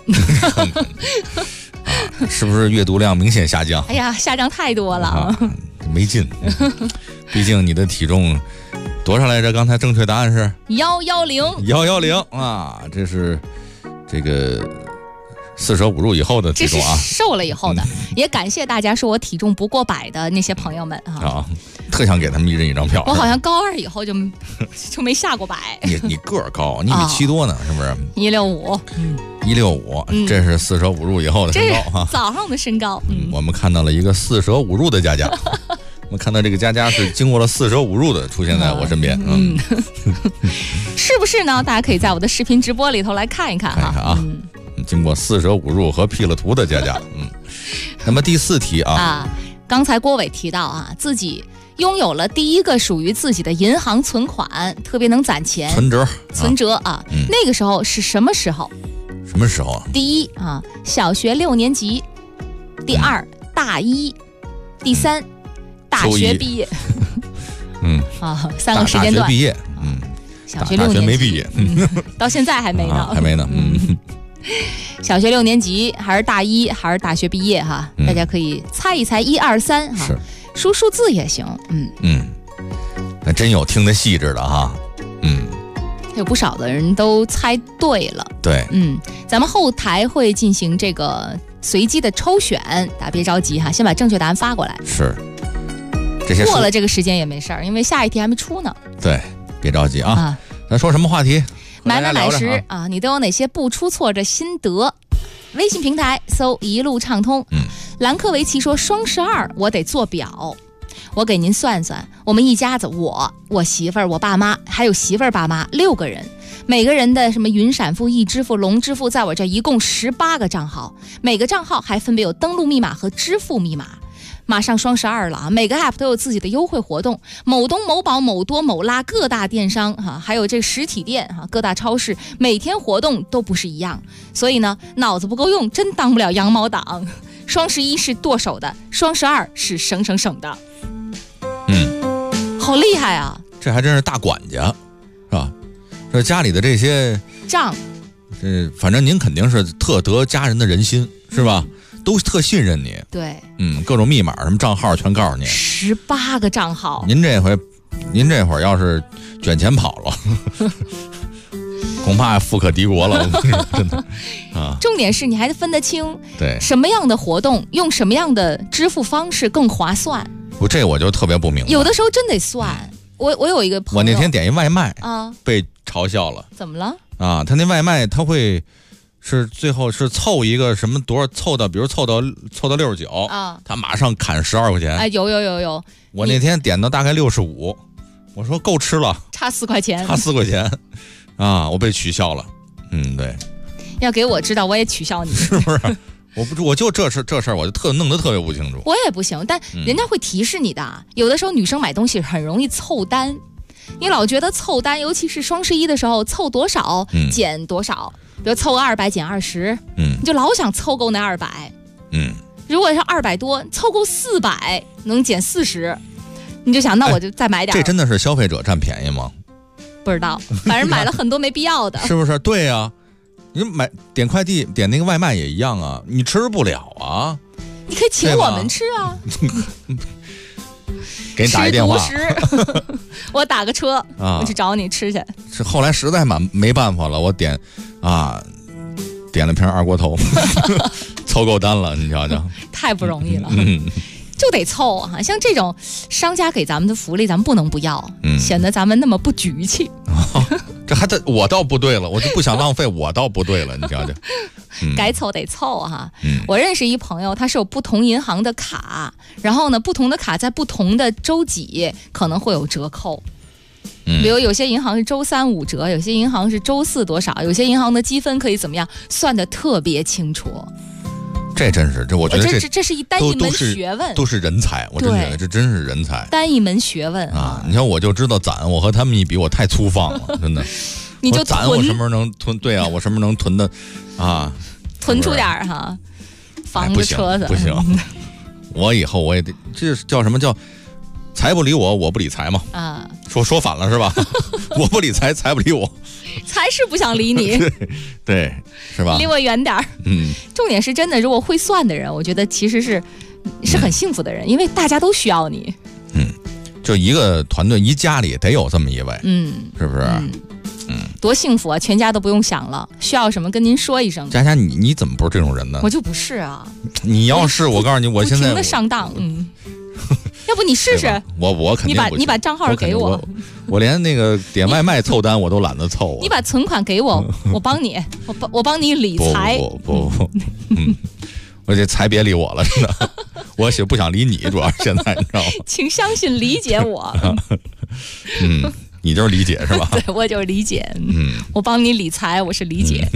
是不是阅读量明显下降？ 哎呀，下降太多了， 没劲。毕竟你的体重多少来着？刚才正确答案是110啊，这是这个四舍五入以后的体重啊， 这是瘦了以后的。也感谢大家说我体重不过100的那些朋友们啊， 特想给他们一人一张票。 我好像高2以后就没下过100。 你个儿高，你比7多呢，是不是 ？165。 165，这是四舍五入以后的身高哈。 早上的身高。 我们看到了一个四舍五入的佳佳。我们看到这个佳佳是经过了四舍五入的出现在我身边。 是不是呢？大家可以在我的视频直播里头来看一看啊。经过四舍五入和 P 了图的佳佳。那么第4题啊， 刚才郭伟提到啊，自己拥有了第一个属于自己的银行存款，特别能攒钱。存折啊，那个时候是什么时候？ 什么时候啊？ 第一啊，小学6年级；第2，大1；第3，大学毕业。3个时间段。 大学毕业， 小学6年级没毕业， 到现在还没呢， 还没呢。 小学6年级还是大1还是大学毕业哈？大家可以猜一猜1、2、3哈，输数字也行。 那真有听得细致的哈。 有不少的人都猜对了。 对， 咱们后台会进行这个随机的抽选，大家别着急哈，先把正确答案发过来。 是，这些过了这个时间也没事儿，因为下一题还没出呢。 对，别着急啊。咱说什么话题？ 买时啊，你都有哪些不出错的心得？微信平台搜一路畅通。兰克维奇说双12我得做表。 我给您算算，我们一家子，我媳妇儿、我爸妈还有媳妇儿爸妈6个人，每个人的什么云闪付、易支付、龙支付，在我这一共18个账号，每个账号还分别有登录密码和支付密码。马上双12了啊，每个 app 都有自己的优惠活动，某东、某宝、某多、某拉各大电商还有这个实体店各大超市，每天活动都不是一样，所以呢，脑子不够用，真当不了羊毛党。双11是剁手的，双12是省的。好厉害啊！ 这还真是大管家，是吧？这家里的这些账， 反正您肯定是特得家人的人心，是吧？都特信任你。 对， 各种密码、什么账号全告诉你。 18个账号， 您这会儿要是卷钱跑了，恐怕富可敌国了，真的啊！ 重点是你还得分得清， 对什么样的活动用什么样的支付方式更划算。 这我就特别不明白。 有的时候真得算。我有一个朋友， 我那天点一外卖啊， 被嘲笑了。 怎么了？ 啊，他那外卖他会是最后是凑一个什么多少凑到，比如凑到69 啊， 他马上砍12块钱。 哎，有。 我那天点到大概65，我说够吃了， 差4块钱。 啊，我被取消了。对。 要给我知道，我也取消你， 是不是？我就这事儿，我就弄得特别不清楚。 我也不行，但人家会提示你的。有的时候女生买东西很容易凑单，你老觉得凑单，尤其是双11的时候，凑多少减多少，比如凑个200减20，你就老想凑够那200。如果是200多，凑够400能减40，你就想那我就再买点。 这真的是消费者占便宜吗？ 不知道，反正买了很多没必要的。 是不是？对呀。你点快递点那个外卖也一样啊，你吃不了啊， 你可以请我们吃啊。 给你打一电话， 我打个车我去找你吃去。 是后来实在没办法了，我点了瓶二锅头，凑够单了，你瞧瞧， 太不容易了。就得凑啊，像这种商家给咱们的福利，咱们不能不要，显得咱们那么不局气。 这还我倒不对了，我就不想浪费，我倒不对了，你瞧瞧。 该凑得凑哈。我认识一朋友，他是有不同银行的卡，然后呢，不同的卡在不同的周几可能会有折扣。比如有些银行是周3 5折，有些银行是周4多少，有些银行的积分可以怎么样，算得特别清楚。 这真是，我觉得这是单一门学问， 都是人才，我真觉得这真是人才， 单一门学问啊！你看，我就知道攒，我和他们一比，我太粗放了，真的。 你就攒，我什么时候能囤？对啊，我什么时候能囤的啊？ 囤出点哈，房子、车子。 不行，我以后我也得，这叫什么叫财不理我，我不理财嘛。啊，说反了是吧？我不理财，财不理我。 才是不想理你， 对，是吧？ 离我远点儿。重点是真的，如果会算的人，我觉得其实是很幸福的人，因为大家都需要你。 就一个团队，一家里得有这么一位，是不是？ 多幸福啊！全家都不用想了，需要什么跟您说一声。 佳佳，你怎么不是这种人呢？ 我就不是啊。 你要是，我告诉你，我现在不停的上当，要不你试试？ 我肯定不行。 你把账号给我。 我连那个点外卖凑单我都懒得凑。 你把存款给我，我帮你，我帮你理财。 不，我这财别理我了，真的。我不想理你，主要是现在你知道吗？ 请相信理解我。 你就是理解是吧？ 对，我就是理解。我帮你理财，我是理解。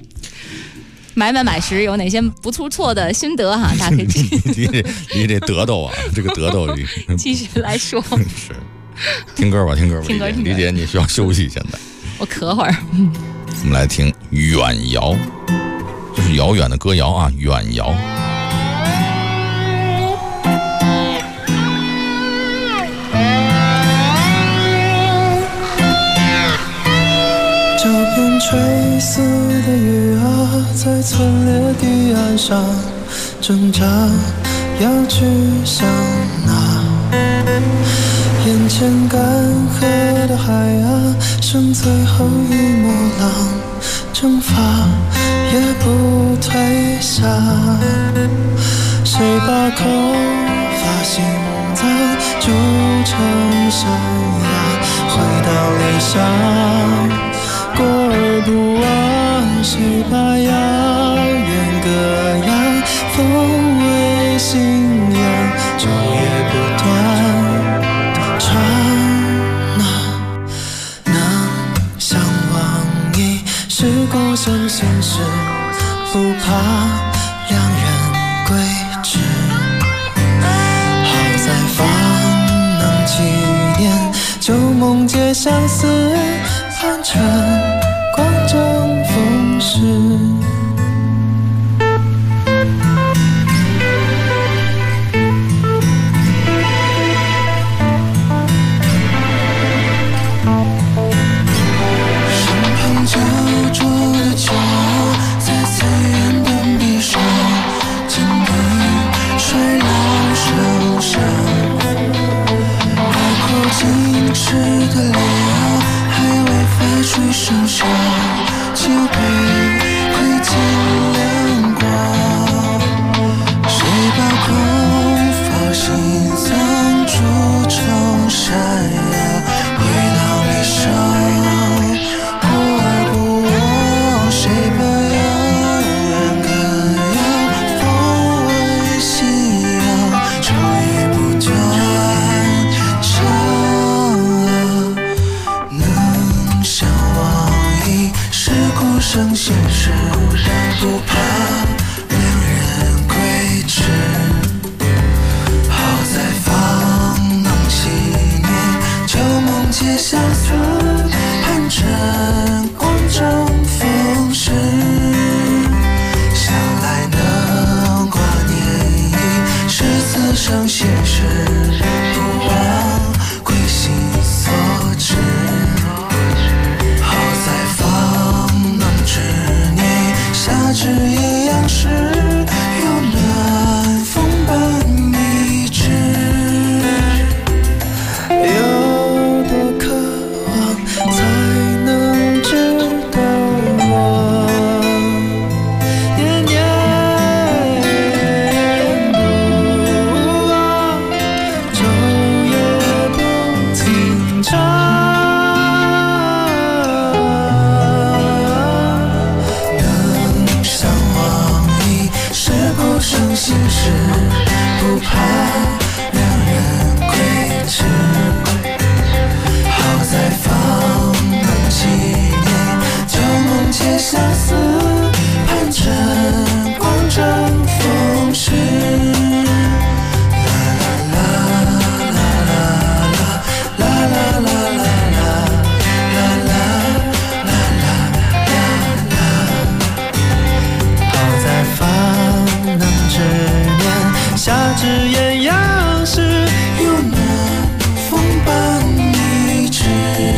买时有哪些不错的心得哈？大家可以你这得斗啊，这个得斗继续来说。 是，听歌吧，听歌。理解你需要休息，现在我咳会儿。 我们来听远遥，就是遥远的歌谣啊，远遥。 脚边垂丝的雨啊，在村裂堤岸上挣扎，要去向哪？眼前干涸的海啊，剩最后一抹浪，蒸发也不退下。谁把口发心脏筑成山崖，回到理想。过而不忘，谁把遥远歌谣奉为信仰，昼夜不断， 相思，换成光正风势。生现实，不怕两人归迟。好在方能纪念旧梦皆相思，盼趁光正风势。想来能挂念已是此生现实，不忘归心所至。夏至阴阳时，有暖风伴你知。有多渴望，才能知道我念念不忘，昼夜不停唱。生现实，不怕两人归迟。好在方能纪念旧梦皆相思，盼趁光正风势。夏至艳阳时，有暖风伴你知。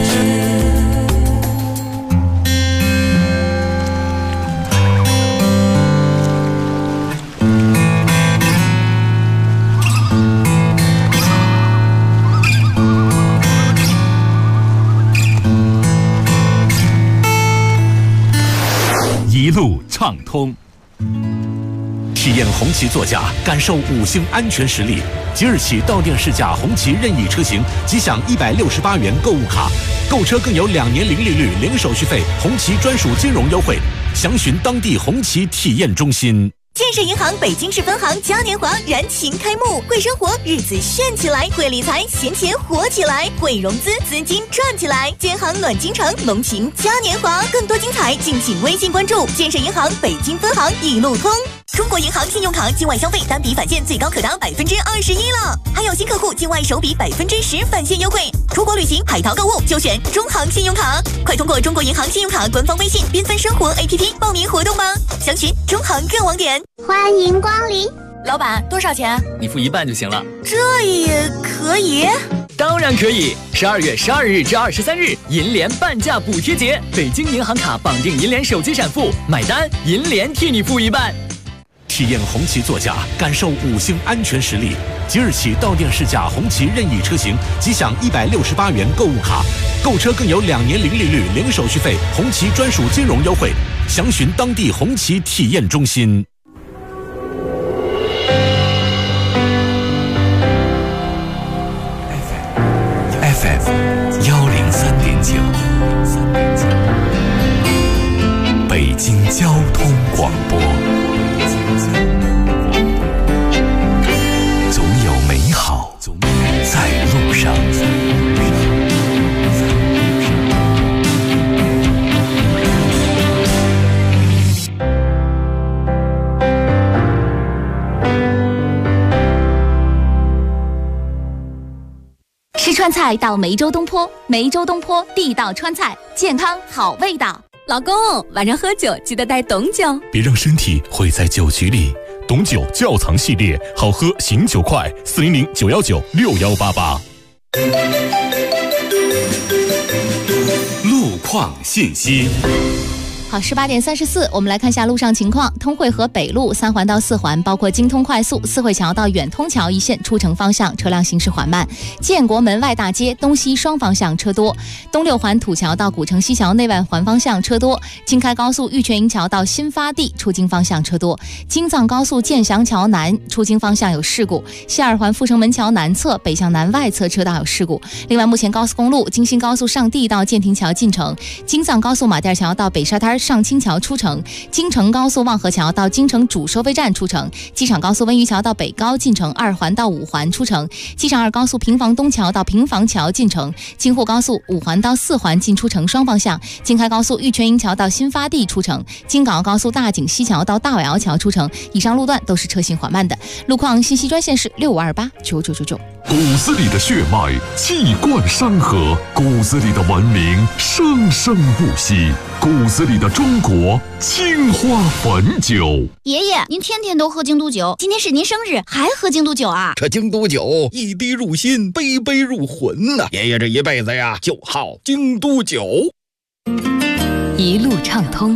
一路畅通。体验红旗座驾，感受5星安全实力。即日起到店试驾红旗任意车型，即享168元购物卡，购车更有2年零利率、零手续费，红旗专属金融优惠。详询当地红旗体验中心。 建设银行北京市分行嘉年华燃情开幕，会生活日子炫起来，会理财闲钱活起来，会融资资金赚起来。建行暖京城，浓情嘉年华，更多精彩敬请微信关注建设银行北京分行一路通。中国银行信用卡境外消费单笔返现最高可达21%了，还有新客户境外首笔10%返现优惠。出国旅行、海淘购物就选中行信用卡，快通过中国银行信用卡官方微信缤纷生活 APP 报名活动吧，详询中行各网点。 欢迎光临， 老板多少钱？ 你付1半就行了。 这也可以？ 当然可以。12月12日至23日，银联半价补贴节，北京银行卡绑定银联手机闪付，买单银联替你付1半。 体验红旗座驾，感受5星安全实力。即日起到店试驾红旗任意车型，即享168元购物卡，购车更有2年零利率、零手续费，红旗专属金融优惠。详询当地红旗体验中心。 FM 103.9，北京交通广播。总有美好在路上。 川菜到梅州东坡，梅州东坡地道川菜，健康好味道。 老公，晚上喝酒记得带董酒， 别让身体毁在酒局里。董酒窖藏系列，好喝醒酒快，400-919-6188。 路况信息。 好，18点34，我们来看一下路上情况。通惠河北路3环到4环，包括京通快速、四惠桥到远通桥一线出城方向车辆行驶缓慢。建国门外大街东西双方向车多。东6环土桥到古城西桥内外环方向车多。京开高速玉泉营桥到新发地出京方向车多。京藏高速建祥桥南出京方向有事故。西2环阜成门桥南侧北向南外侧车道有事故。另外，目前高速公路京新高速上地到建亭桥进城，京藏高速马甸桥到北沙滩上清桥出城，京承高速望河桥到京承主收费站出城，机场高速温榆桥到北高进城2环到5环出城，机场2高速平房东桥到平房桥进城，京沪高速5环到4环进出城双方向，京开高速玉泉营桥到新发地出城，京港澳高速大井西桥到大尾窑桥出城。以上路段都是车行缓慢的。路况信息专线是65289999。 骨子里的血脉气贯山河，骨子里的文明生生不息，骨子里的中国青花汾酒。 爷爷，您天天都喝京都酒，今天是您生日还喝京都酒啊？ 这京都酒一滴入心，杯杯入魂呐！爷爷这一辈子呀，就好京都酒。 一路畅通。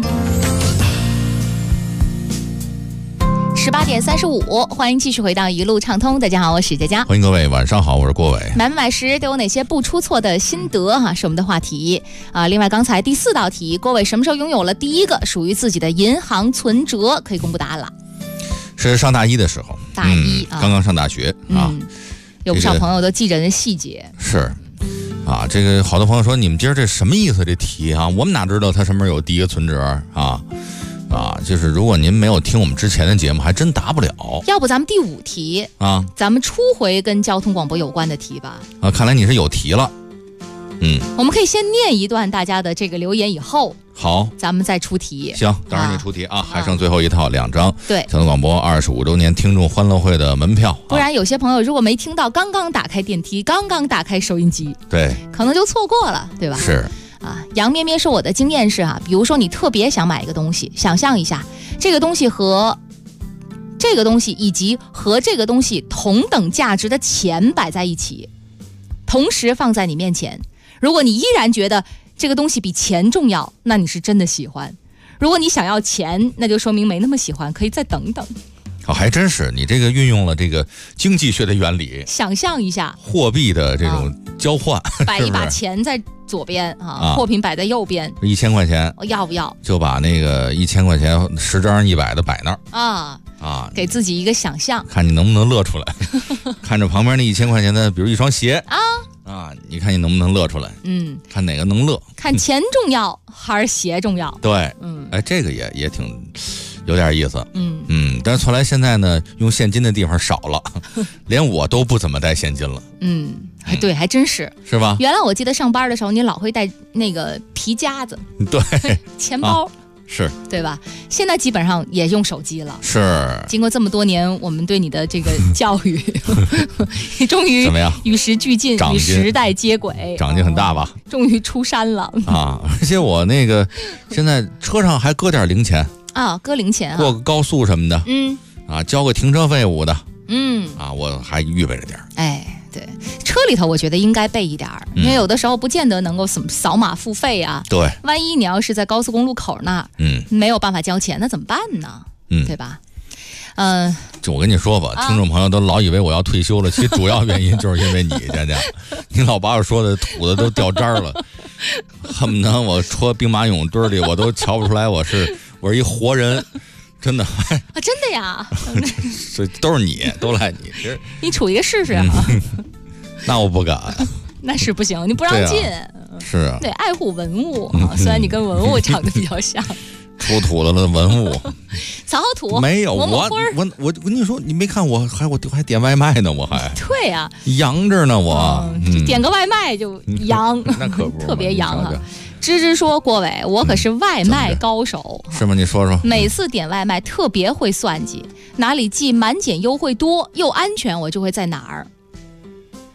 18点35，欢迎继续回到一路畅通。大家好，我是佳佳。 欢迎各位，晚上好，我是郭伟。 买不买时都有哪些不出错的心得哈？是我们的话题啊。另外，刚才第4道题，郭伟什么时候拥有了第一个属于自己的银行存折？可以公布答案了。 是上大一的时候， 大一刚刚上大学啊。 有不少朋友都记着这细节。 是。啊，这个好多朋友说，你们今儿这什么意思？这题啊，我们哪知道他什么时候有第一个存折啊？就是如果您没有听我们之前的节目，还真答不了。 要不咱们第5题啊， 咱们出回跟交通广播有关的题吧。 啊，看来你是有题了。 我们可以先念一段大家的这个留言，以后好， 咱们再出题。 行，当然你出题啊，还剩最后一套2张。 对， 交通广播25周年听众欢乐会的门票。 不然有些朋友如果没听到，刚刚打开电梯，刚刚打开收音机， 对， 可能就错过了，对吧？ 是。 杨咩咩说我的经验是比如说你特别想买一个东西，想象一下这个东西和这个东西以及和这个东西同等价值的钱摆在一起，同时放在你面前。如果你依然觉得这个东西比钱重要，那你是真的喜欢；如果你想要钱，那就说明没那么喜欢，可以再等等。 还真是你这个运用了这个经济学的原理， 想象一下货币的这种交换， 摆一把钱在左边货品摆在右边 ，1000块钱， 要不要就把那个1000块钱10张100的摆那儿给自己一个想象， 看你能不能乐出来。看着旁边那1000块钱的，比如一双鞋你看你能不能乐出来？看哪个能乐？ 看钱重要还是鞋重要？ 对，这个也挺有点意思。但是后来现在呢，用现金的地方少了，连我都不怎么带现金了。 对，还真是吧？ 原来我记得上班的时候，你老会带那个皮夹子， 对， 钱包。 是对吧？现在基本上也用手机了。 是， 经过这么多年，我们对你的这个教育，你终于怎么样？ 与时俱进，与时代接轨， 长进很大吧？ 终于出山了而且我那个现在车上还搁点零钱搁零钱过个高速什么的，交个停车费的，我还预备着点。 对，车里头我觉得应该备一点儿，因为有的时候不见得能够扫码付费啊。 对， 万一你要是在高速公路口那儿，没有办法交钱，那怎么办呢？对吧？ 就我跟你说吧，听众朋友都老以为我要退休了，其实主要原因就是因为你，佳佳，你老把我说的土的都掉渣了，恨不得我戳兵马俑堆里，我都瞧不出来我是一活人。真的真的呀！ 这都是你，都赖你。 你杵一个试试那我不敢。 那是不行，你不让进。 是啊， 得爱护文物虽然你跟文物长得比较像。 出土了的文物， 扫好土没有我跟你说，你没看我还点外卖呢，我还对呀， 洋着呢我， 点个外卖就洋， 那可不特别洋芝芝说：“郭伟，我可是外卖高手， 是吗？你说说。 每次点外卖特别会算计，哪里既满减优惠多又安全，我就会在哪儿。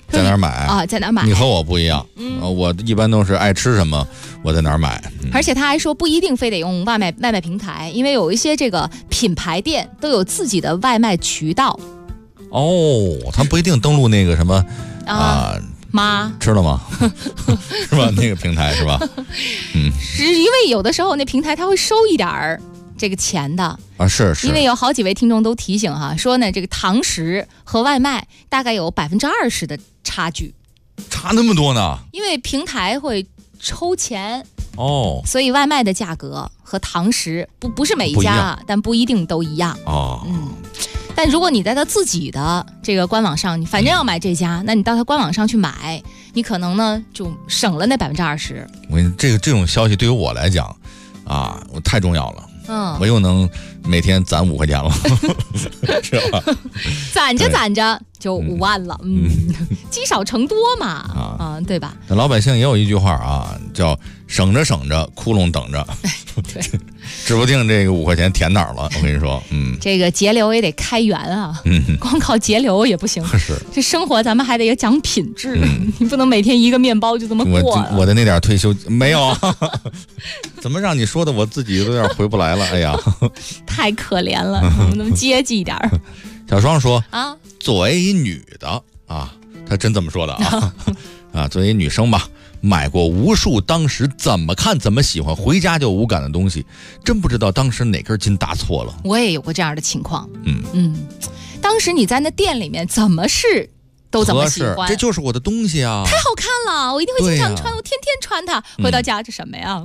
在哪儿买啊？在哪儿买？ 你和我不一样，我一般都是爱吃什么我在哪儿买。 而且他还说不一定非得用外卖平台，因为有一些这个品牌店都有自己的外卖渠道。 哦，他不一定登录那个什么妈吃了吗？是吧？那个平台是吧？ 是因为有的时候那平台他会收一点儿这个钱的啊，是， 因为有好几位听众都提醒哈，说呢这个堂食和外卖大概有20%的差距， 差那么多呢？ 因为平台会抽钱哦， 所以外卖的价格和堂食不是每一家，但不一定都一样哦。 但如果你在他自己的这个官网上，你反正要买这家，那你到他官网上去买，你可能呢就省了那20%。 我跟你这种消息对于我来讲啊，我太重要了。我又能每天攒5块钱了，是吧？ 攒着就5万了，积少成多嘛，对吧？ 那老百姓也有一句话啊，叫省着省着，窟窿等着。 对， 指不定这个5块钱填哪儿了。我跟你说， 这个节流也得开源啊，光靠节流也不行。 是， 这生活咱们还得讲品质，你不能每天一个面包就这么过。 我的那点退休没有，怎么让你说的我自己都有点回不来了？哎呀， 太可怜了，能不能接济一点？ 小双说啊， 作为一女的啊，她真这么说的啊，作为一女生吧。买过无数当时怎么看怎么喜欢回家就无感的东西，真不知道当时哪根筋搭错了。 我也有过这样的情况。当时你在那店里面怎么试都怎么喜欢， 这就是我的东西啊， 太好看了，我一定会经常穿，我天天穿它。回到家这什么呀？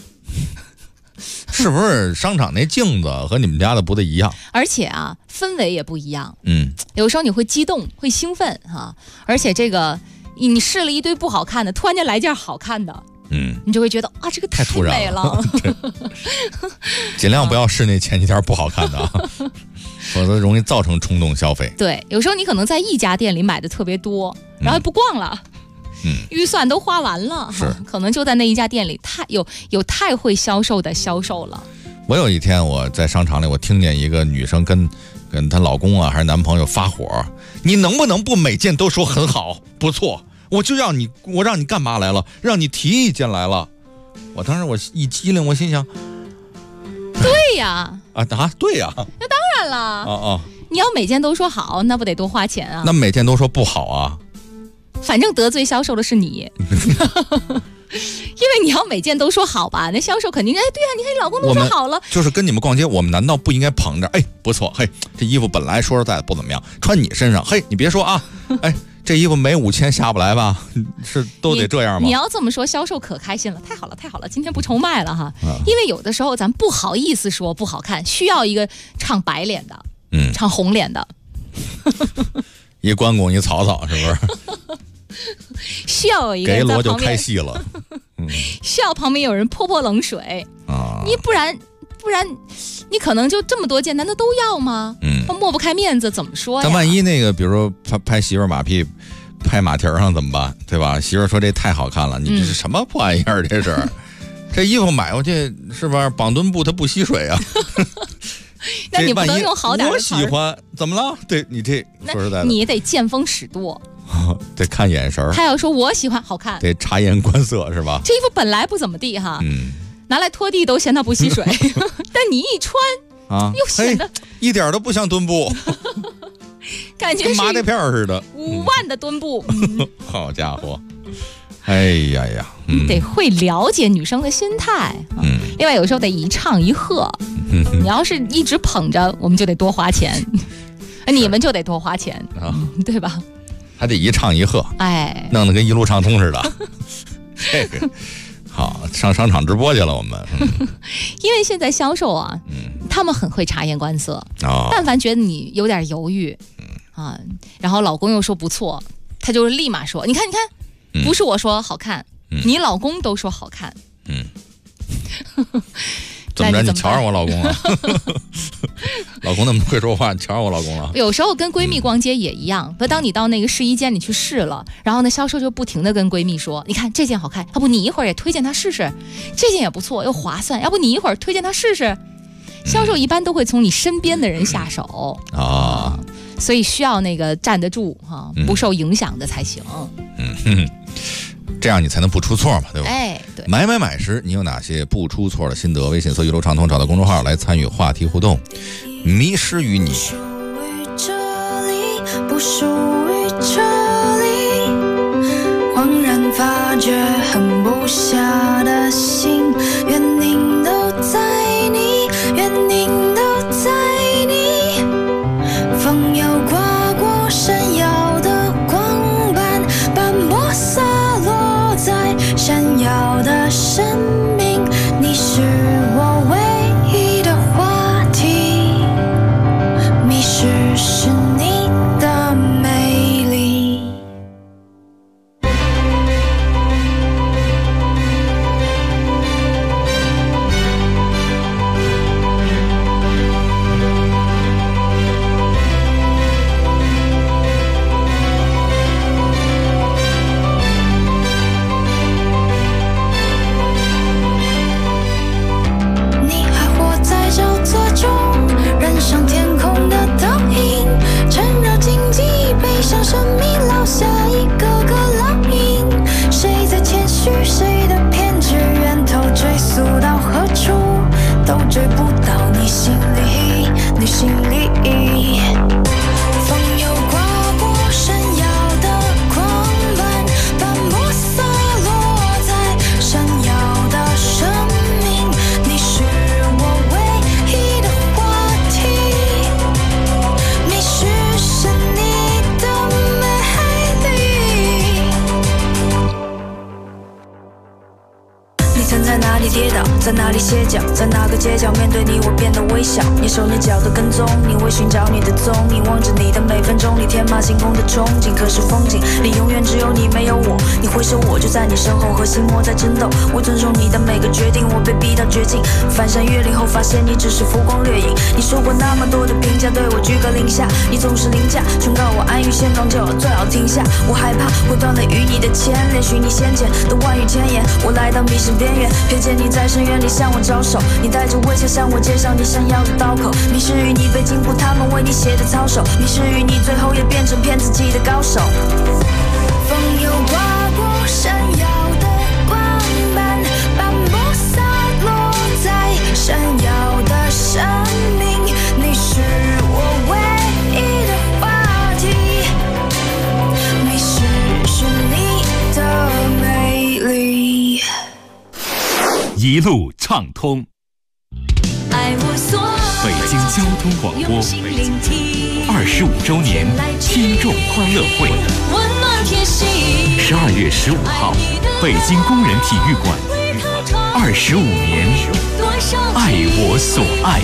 是不是商场那镜子和你们家的不太一样？ 而且啊，氛围也不一样。有时候你会激动，会兴奋哈，而且这个。你试了一堆不好看的，突然间来件好看的，你就会觉得啊，这个太突然美了。 尽量不要试那前几天不好看的，否则容易造成冲动消费。 对，有时候你可能在一家店里买的特别多，然后不逛了，预算都花完了，可能就在那一家店里有太会销售的销售了。 我有一天我在商场里，我听见一个女生跟她老公啊还是男朋友发火，你能不能不每件都说很好不错？我让你干嘛来了？让你提意见来了。我当时我一激灵，我心想， 对呀， 对呀， 那当然了，你要每件都说好，那不得多花钱啊？ 那每件都说不好啊？ 反正得罪销售的是你。因为你要每件都说好吧，那销售肯定对啊，你看你老公都说好了， 就是跟你们逛街，我们难道不应该捧着？不错，这衣服本来说实在不怎么样，穿你身上，你别说啊，这衣服没5000下不来吧？是都得这样吗？ 你要这么说，销售可开心了，太好了，今天不愁卖了哈。因为有的时候咱不好意思说不好看，需要一个唱白脸的，唱红脸的， 一关公一曹操，是不是？ 需要有一个人给罗就开戏了， 需要旁边有人泼冷水啊！你不然你可能就这么多件，难道都要吗？抹不开面子怎么说呀？ 但万一那个，比如说拍媳妇马屁，拍马蹄上怎么办？对吧？媳妇说这太好看了，你这是什么破玩意儿？这是这衣服买回去是吧？绑墩布它不吸水啊。 那你不能用好点的词？我喜欢，怎么了？对你这说实在的， 你得见风使舵。 得看眼神， 他要说我喜欢好看， 得察言观色是吧？ 这衣服本来不怎么地哈，拿来拖地都嫌它不吸水，但你一穿啊，又显得一点都不像墩布， 感觉跟麻袋片似的 ，5万的墩布。 好家伙，哎呀， 你得会了解女生的心态。另外有时候得一唱一和，你要是一直捧着，我们就得多花钱，你们就得多花钱，对吧？ 还得一唱一和，弄得跟一路畅通似的。这个好，上商场直播去了我们。 因为现在销售啊，他们很会察言观色。但凡觉得你有点犹豫，然后老公又说不错，他就立马说：“你看，不是我说好看，你老公都说好看。” 怎么着？你瞧上我老公了？老公那么会说话，你瞧上我老公了？ 有时候跟闺蜜逛街也一样，当你到那个试衣间你去试了，然后呢，销售就不停的跟闺蜜说：“你看这件好看，要不你一会儿也推荐她试试？这件也不错，又划算，要不你一会儿推荐她试试？”销售一般都会从你身边的人下手所以需要那个站得住哈，不受影响的才行。 这样你才能不出错嘛，对吧？ 哎，对。 买时你有哪些不出错的心得？微信搜一路畅通，找到公众号来参与话题互动。迷失于你。 不属于这里，恍然发觉狠不下的心，愿您都在你，愿您都在你。风又刮过闪耀的光斑，斑驳洒落在闪耀的生命。你是我唯一的话题，迷失是你的美丽。你还活在沼泽中，燃上天空的倒影，缠绕荆棘，背上生命烙下一个个烙印。谁在谦虚，谁的偏执，源头追溯到何处，都追不到你心里，你心里。风又刮过闪耀的光斑，斑驳洒落在闪耀的生命。你是我唯一的话题，迷失是你的美丽。你曾在哪里跌倒，在哪里歇脚，在哪个街角面对你我变得微小。蹑手蹑脚的跟踪，你为寻找你的踪影，望着你的每分钟里天马行空的憧憬。可是风景里永远只有你没有我，你回首我就在你身后，和心魔在争斗。我尊重你的每个决定，我被逼到绝境，翻山越岭后发现你只是浮光掠影。你说过那么多的评价，对我居高临下，你总是凌驾，劝告我安于现状就最好停下。我害怕会断了与你的牵连，许你先前的万语千言，我来到迷失边缘，瞥见你在深渊里向我招手，你带着微笑向我介绍你闪耀的刀口。迷失于你被禁锢他们为你写的操守，迷失于你最后也变成骗自己的高手。风又刮过闪耀的光斑，斑驳洒落在闪耀的生命。你是我唯一的话题，迷失是你的美丽。 一路畅通。北京交通广播25周年听众欢乐会，12月15号，北京工人体育馆，25年，爱我所爱。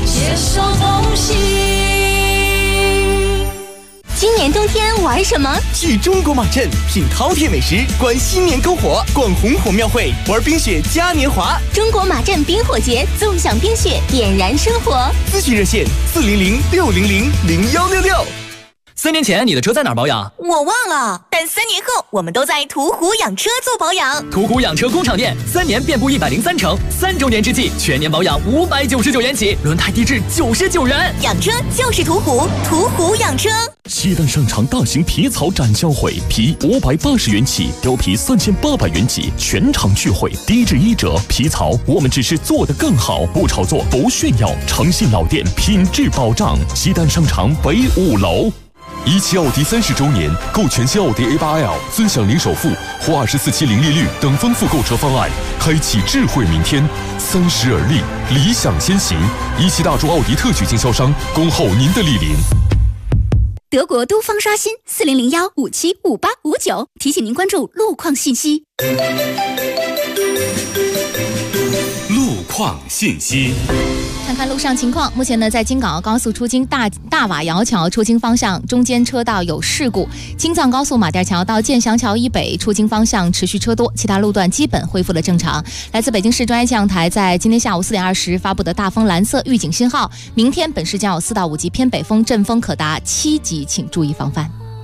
今年冬天玩什么？ 去中国马镇品饕餮美食，观新年篝火，逛红火庙会，玩冰雪嘉年华。 中国马镇冰火节，纵享冰雪，点燃生活。 咨询热线400-600-0166。 3年前你的车在哪儿保养？ 我忘了，但3年后我们都在途虎养车做保养。 途虎养车工厂店，3年遍布103城，3周年之际，全年保养599元起，轮胎低至99元。 养车就是途虎，途虎养车。 西单商场大型皮草展销会，皮580元起，貂皮3800元起，全场聚会，低至1折。皮草我们只是做得更好，不炒作，不炫耀，诚信老店，品质保障。西单商场北5楼。17奥迪30周年，购全新奥迪 A8L， 尊享零首付或24期零利率等丰富购车方案，开启智慧明天。30而立，理想先行。17大众奥迪特许经销商，恭候您的莅临。 德国都方刷新40015755859，提醒您关注路况信息。 路况信息。 看看路上情况，目前呢，在京港澳高速出京大瓦窑桥出京方向中间车道有事故，京藏高速马甸桥到建祥桥以北出京方向持续车多，其他路段基本恢复了正常。来自北京市专业气象台在今天下午4点20发布的大风蓝色预警信号，明天本市将有4到5级偏北风，阵风可达7级，请注意防范。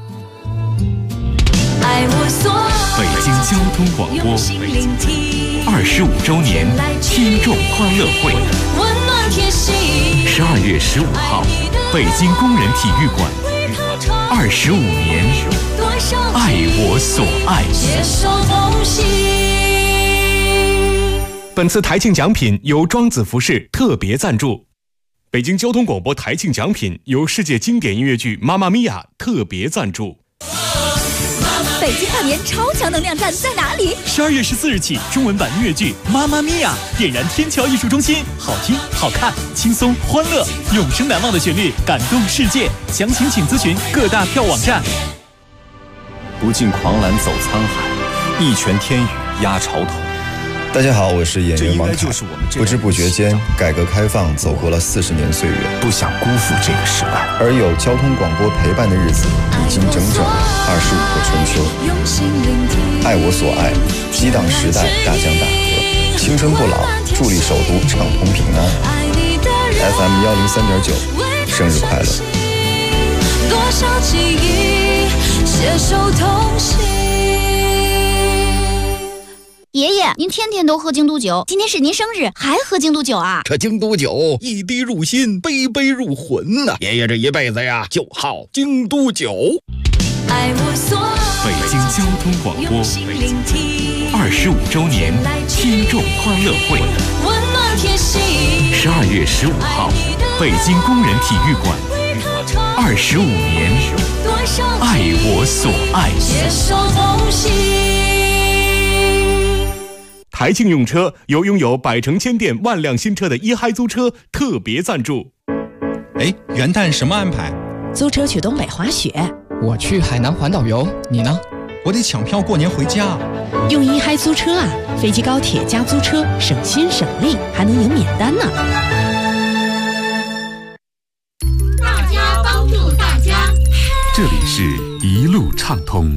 北京交通广播25周年听众欢乐会，12月15号，北京工人体育馆 25年，爱我所爱。 携手同行。 本次台庆奖品由庄子服饰特别赞助。北京交通广播台庆奖品由世界经典音乐剧《妈妈咪呀》特别赞助。 北京大年超强能量站在哪里 ？12月14日起，中文版音乐剧《妈妈咪呀》点燃天桥艺术中心，好听、好看、轻松、欢乐，永生难忘的旋律，感动世界。详情请咨询各大票网站。 不尽狂澜走沧海，一拳天宇压潮头。 大家好，我是演员王凯。不知不觉间，改革开放走过了40年岁月， 不想辜负这个时代。 而有交通广播陪伴的日子，已经整整25个春秋。爱我所爱，激荡时代，大江大河，青春不老，助力首都畅通平安。FM 103.9，生日快乐！ 多少记忆，携手同行。 爷爷，您天天都喝京都酒，今天是您生日，还喝京都酒啊？ 这京都酒一滴入心，杯杯入魂呐！爷爷这一辈子呀，就好京都酒。 爱我所爱。 北京交通广播25周年听众欢乐会， 温暖贴心。 12月15号，北京工人体育馆，25年，爱我所爱。 携手同行。 台庆用车由拥有百城千店万辆新车的一嗨租车特别赞助。 哎，元旦什么安排？ 租车去东北滑雪。 我去海南环岛游，你呢？ 我得抢票过年回家。 用一嗨租车啊，飞机高铁加租车，省心省力，还能赢免单呢。 大家帮助大家。 这里是一路畅通。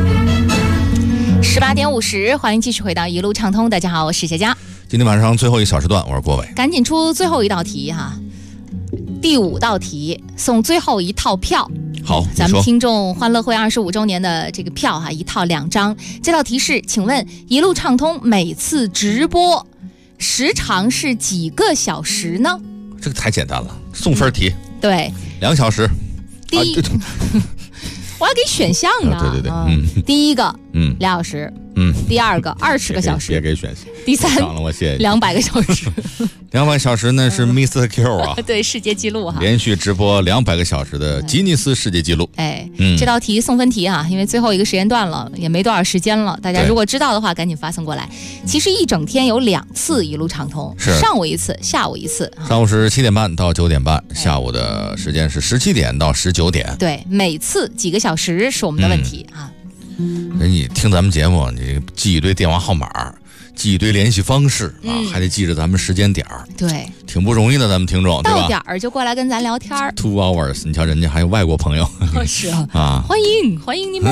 18点50，欢迎继续回到一路畅通。大家好，我是佳佳。 今天晚上最后一小时段，我是郭伟。 赶紧出最后一道题哈，第5道题送最后一套票。 好， 咱们听众欢乐会25周年的这个票哈，一套2张。这道题是，请问一路畅通每次直播时长是几个小时呢？ 这个太简单了，送分题。 对 ，2小时。 第一。我要给选项的，对，第一个2小时，第二个20个小时， 别给选项， 第三200个小时 ，200小时那是 Mr. Q 啊， 对，世界纪录哈， 连续直播200个小时的吉尼斯世界纪录。 哎，这道题送分题啊，因为最后一个时间段了，也没多少时间了，大家如果知道的话，赶紧发送过来。其实一整天有2次一路畅通，上午一次，下午一次。 上午是7点半到9点半，下午的时间是17点到19点。 对，每次几个小时是我们的问题啊。 你听咱们节目，你记一堆电话号码，记一堆联系方式啊，还得记着咱们时间点儿。 对， 挺不容易的，咱们听众，对吧？ 到点儿就过来跟咱聊天。 2 hours， 你瞧人家还有外国朋友。 是啊，欢迎你们。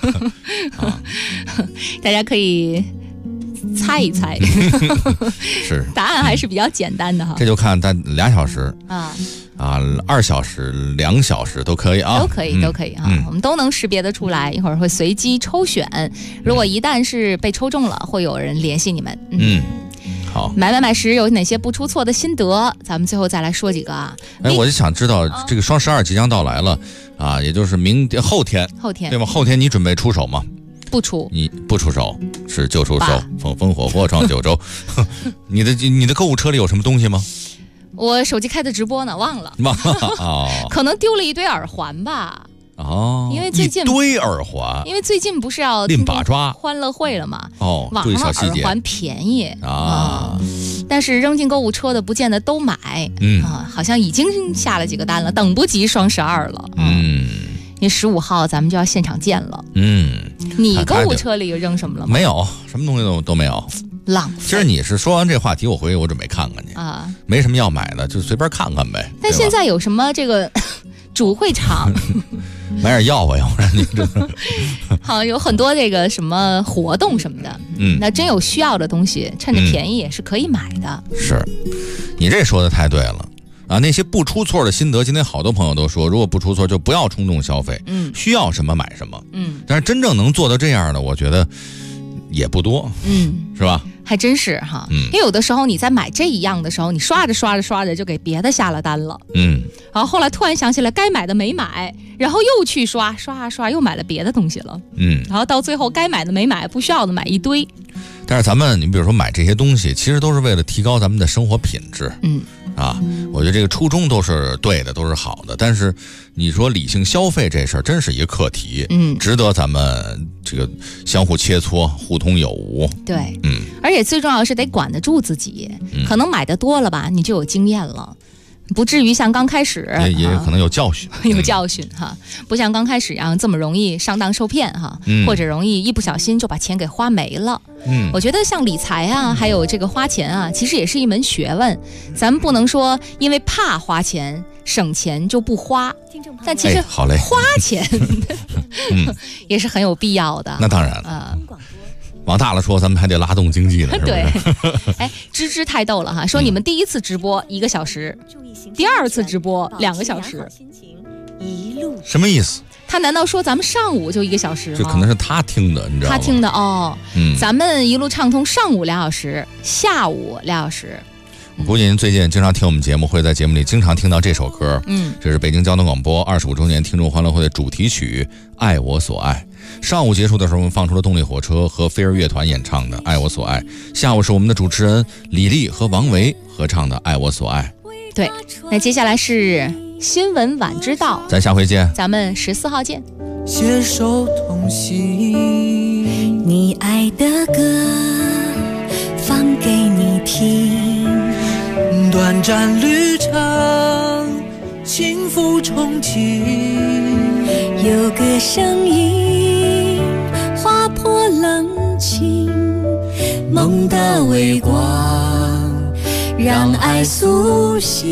大家可以猜一猜。 是， 答案还是比较简单的哈。 这就看咱2小时2小时、2小时都可以啊， 都可以啊，我们都能识别得出来。一会儿会随机抽选，如果一旦是被抽中了，会有人联系你们。 好， 买时有哪些不出错的心得？咱们最后再来说几个啊。 哎，我就想知道这个双12即将到来了啊，也就是后天对吗？后天你准备出手吗？ 不出， 你不出手是就出手，风风火火闯九州。你的购物车里有什么东西吗？ 我手机开的直播呢，忘了哦， 可能丢了一堆耳环吧。 哦， 因为最近一堆耳环， 因为最近不是要拎把抓欢乐会了嘛？ 哦， 网上耳环便宜啊， 但是扔进购物车的不见得都买。好像已经下了几个单了，等不及双12了。因为15号咱们就要现场见了。你购物车里扔什么了吗？ 没有，什么东西都没有。 浪费。 其实你是说完这话题，我回去我准备看看去啊，没什么要买的，就随便看看呗。 但现在有什么这个主会场？ 买点药吧，要不然你这好像有很多这个什么活动什么的。那真有需要的东西，趁着便宜也是可以买的。 是，你这说的太对了。啊，那些不出错的心得，今天好多朋友都说，如果不出错就不要冲动消费，需要什么买什么，但是真正能做到这样的，我觉得也不多，是吧？ 还真是哈。因为有的时候你在买这一样的时候，你刷着就给别的下了单了。然后后来突然想起来该买的没买，然后又去刷又买了别的东西了。然后到最后该买的没买，不需要的买一堆。 但是你比如说买这些东西，其实都是为了提高咱们的生活品质。我觉得这个初衷都是对的，都是好的。但是你说理性消费这事儿，真是一个课题，值得咱们这个相互切磋，互通有无。 对，而且最重要的是得管得住自己，可能买的多了吧，你就有经验了。不至于像刚开始也可能有教训， 有教训哈，不像刚开始一样这么容易上当受骗哈，或者容易一不小心就把钱给花没了。我觉得像理财啊，还有这个花钱啊，其实也是一门学问。咱们不能说因为怕花钱省钱就不花，但其实花钱也是很有必要的。 那当然了。往大了说，咱们还得拉动经济呢，是不是？ 对，芝太逗了哈，说你们第一次直播1个小时，第二次直播2个小时， 什么意思？ 他难道说咱们上午就1个小时吗？ 这可能是他听的，你知道吗？ 他听的哦。咱们一路畅通，上午2小时，下午2小时。 我估计您最近经常听我们节目，会在节目里经常听到这首歌。这是北京交通广播25周年听众欢乐会的主题曲《爱我所爱》。上午结束的时候，我们放出了动力火车和飞儿乐团演唱的《爱我所爱》。下午是我们的主持人李丽和王维合唱的《爱我所爱》。 对，那接下来是新闻晚知道， 咱下回见， 咱们14号见。 携手同行， 你爱的歌放给你听， 短暂旅程，幸福憧憬， 有个声音划破冷清，梦的微光让爱苏醒。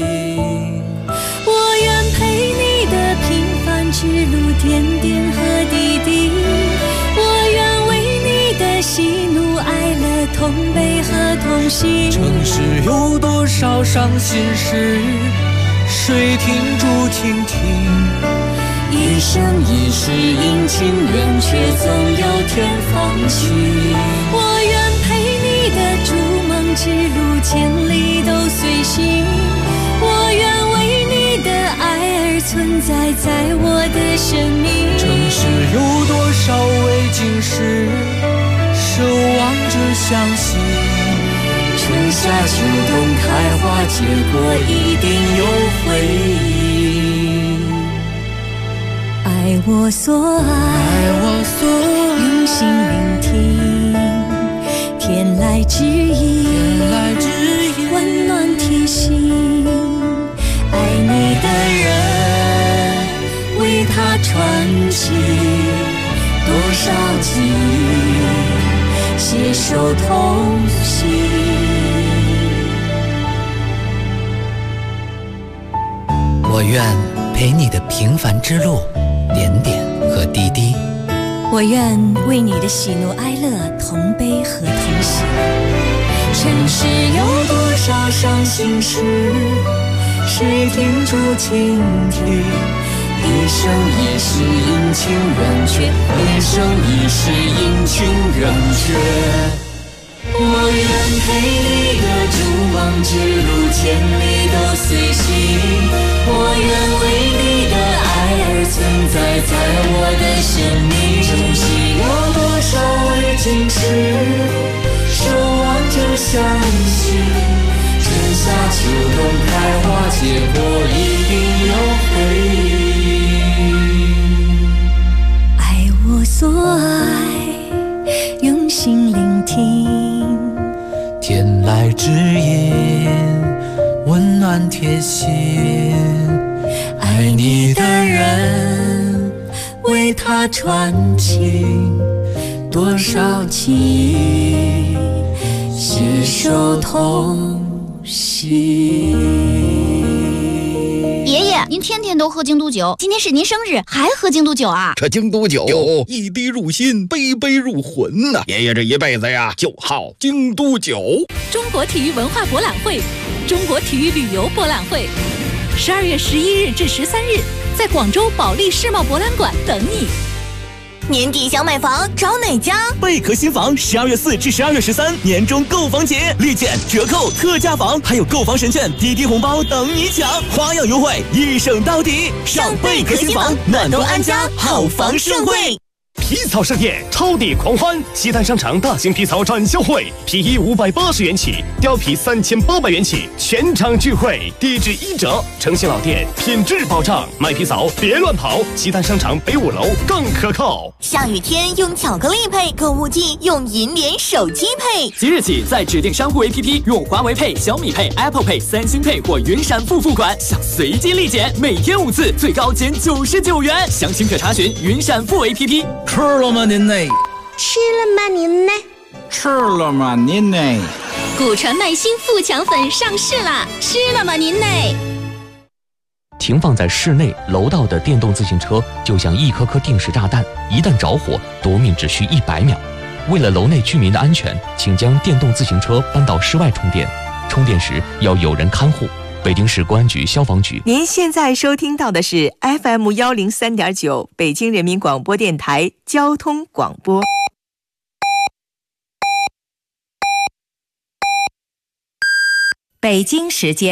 我愿陪你的平凡之路，点点和滴滴，我愿为你的喜怒哀乐同悲和同行。 城市有多少伤心事，谁停住倾听？ 一生一世阴晴圆缺，总有天放晴。我愿陪你的逐梦之路，千里都随行。我愿为你的爱而存在，在我的生命。 城市有多少未经事，守望着相信。 春夏秋冬开花结果，一定有回应。爱我所爱，用心聆听，天籁之音，温暖贴心。爱你的人，为他传奇多少记忆，携手同行。 我愿陪你的平凡之路，点点和滴滴。 我愿为你的喜怒哀乐同悲和同喜。尘世有多少伤心事，谁停住倾听？一生一世阴晴圆缺，一生一世阴晴圆缺。我愿陪你的逐梦之路，千里都随行。我愿为你的爱而存在，在我的生命。城市有多少未经事，守望着相信。春夏秋冬开花结果，一定有回应。爱我所爱，用心聆听， 天籁之音，温暖贴心。爱你的人， 为他传情多少记忆，携手同行。 爷爷，您天天都喝京都酒，今天是您生日，还喝京都酒啊？ 这京都酒一滴入心，杯杯入魂呐！爷爷这一辈子呀，就好京都酒。 中国体育文化博览会，中国体育旅游博览会，12月11日至13日，在广州保利世贸博览馆等你。 年底想买房找哪家？ 贝壳新房12月4至12月13年终购房节，立减、折扣、特价房，还有购房神券、滴滴红包等你抢，花样优惠，一省到底。上贝壳新房，暖冬安家，好房盛会。 皮草盛宴，超抵狂欢！西单商场大型皮草展销会，皮衣580元起，貂皮3800元起，全场聚会，低至1折。诚信老店，品质保障，买皮草别乱跑。西单商场北5楼更可靠。 下雨天用巧克力配，购物季用银联手机配。 即日起，在指定商户 APP 用华为配、小米配、Apple Pay、三星配或云闪付付款，享随机立减，每天5次，最高减99元。详情可查询云闪付 APP。 吃了吗您呢？ 吃了吗您呢？ 吃了吗您呢？ 古传麦新富强粉上市啦！吃了吗您呢？ 停放在室内楼道的电动自行车就像一颗颗定时炸弹，一旦着火，夺命只需100秒。为了楼内居民的安全，请将电动自行车搬到室外充电，充电时要有人看护。北京市公安局消防局。 您现在收听到的是 FM 103.9北京人民广播电台交通广播。北京时间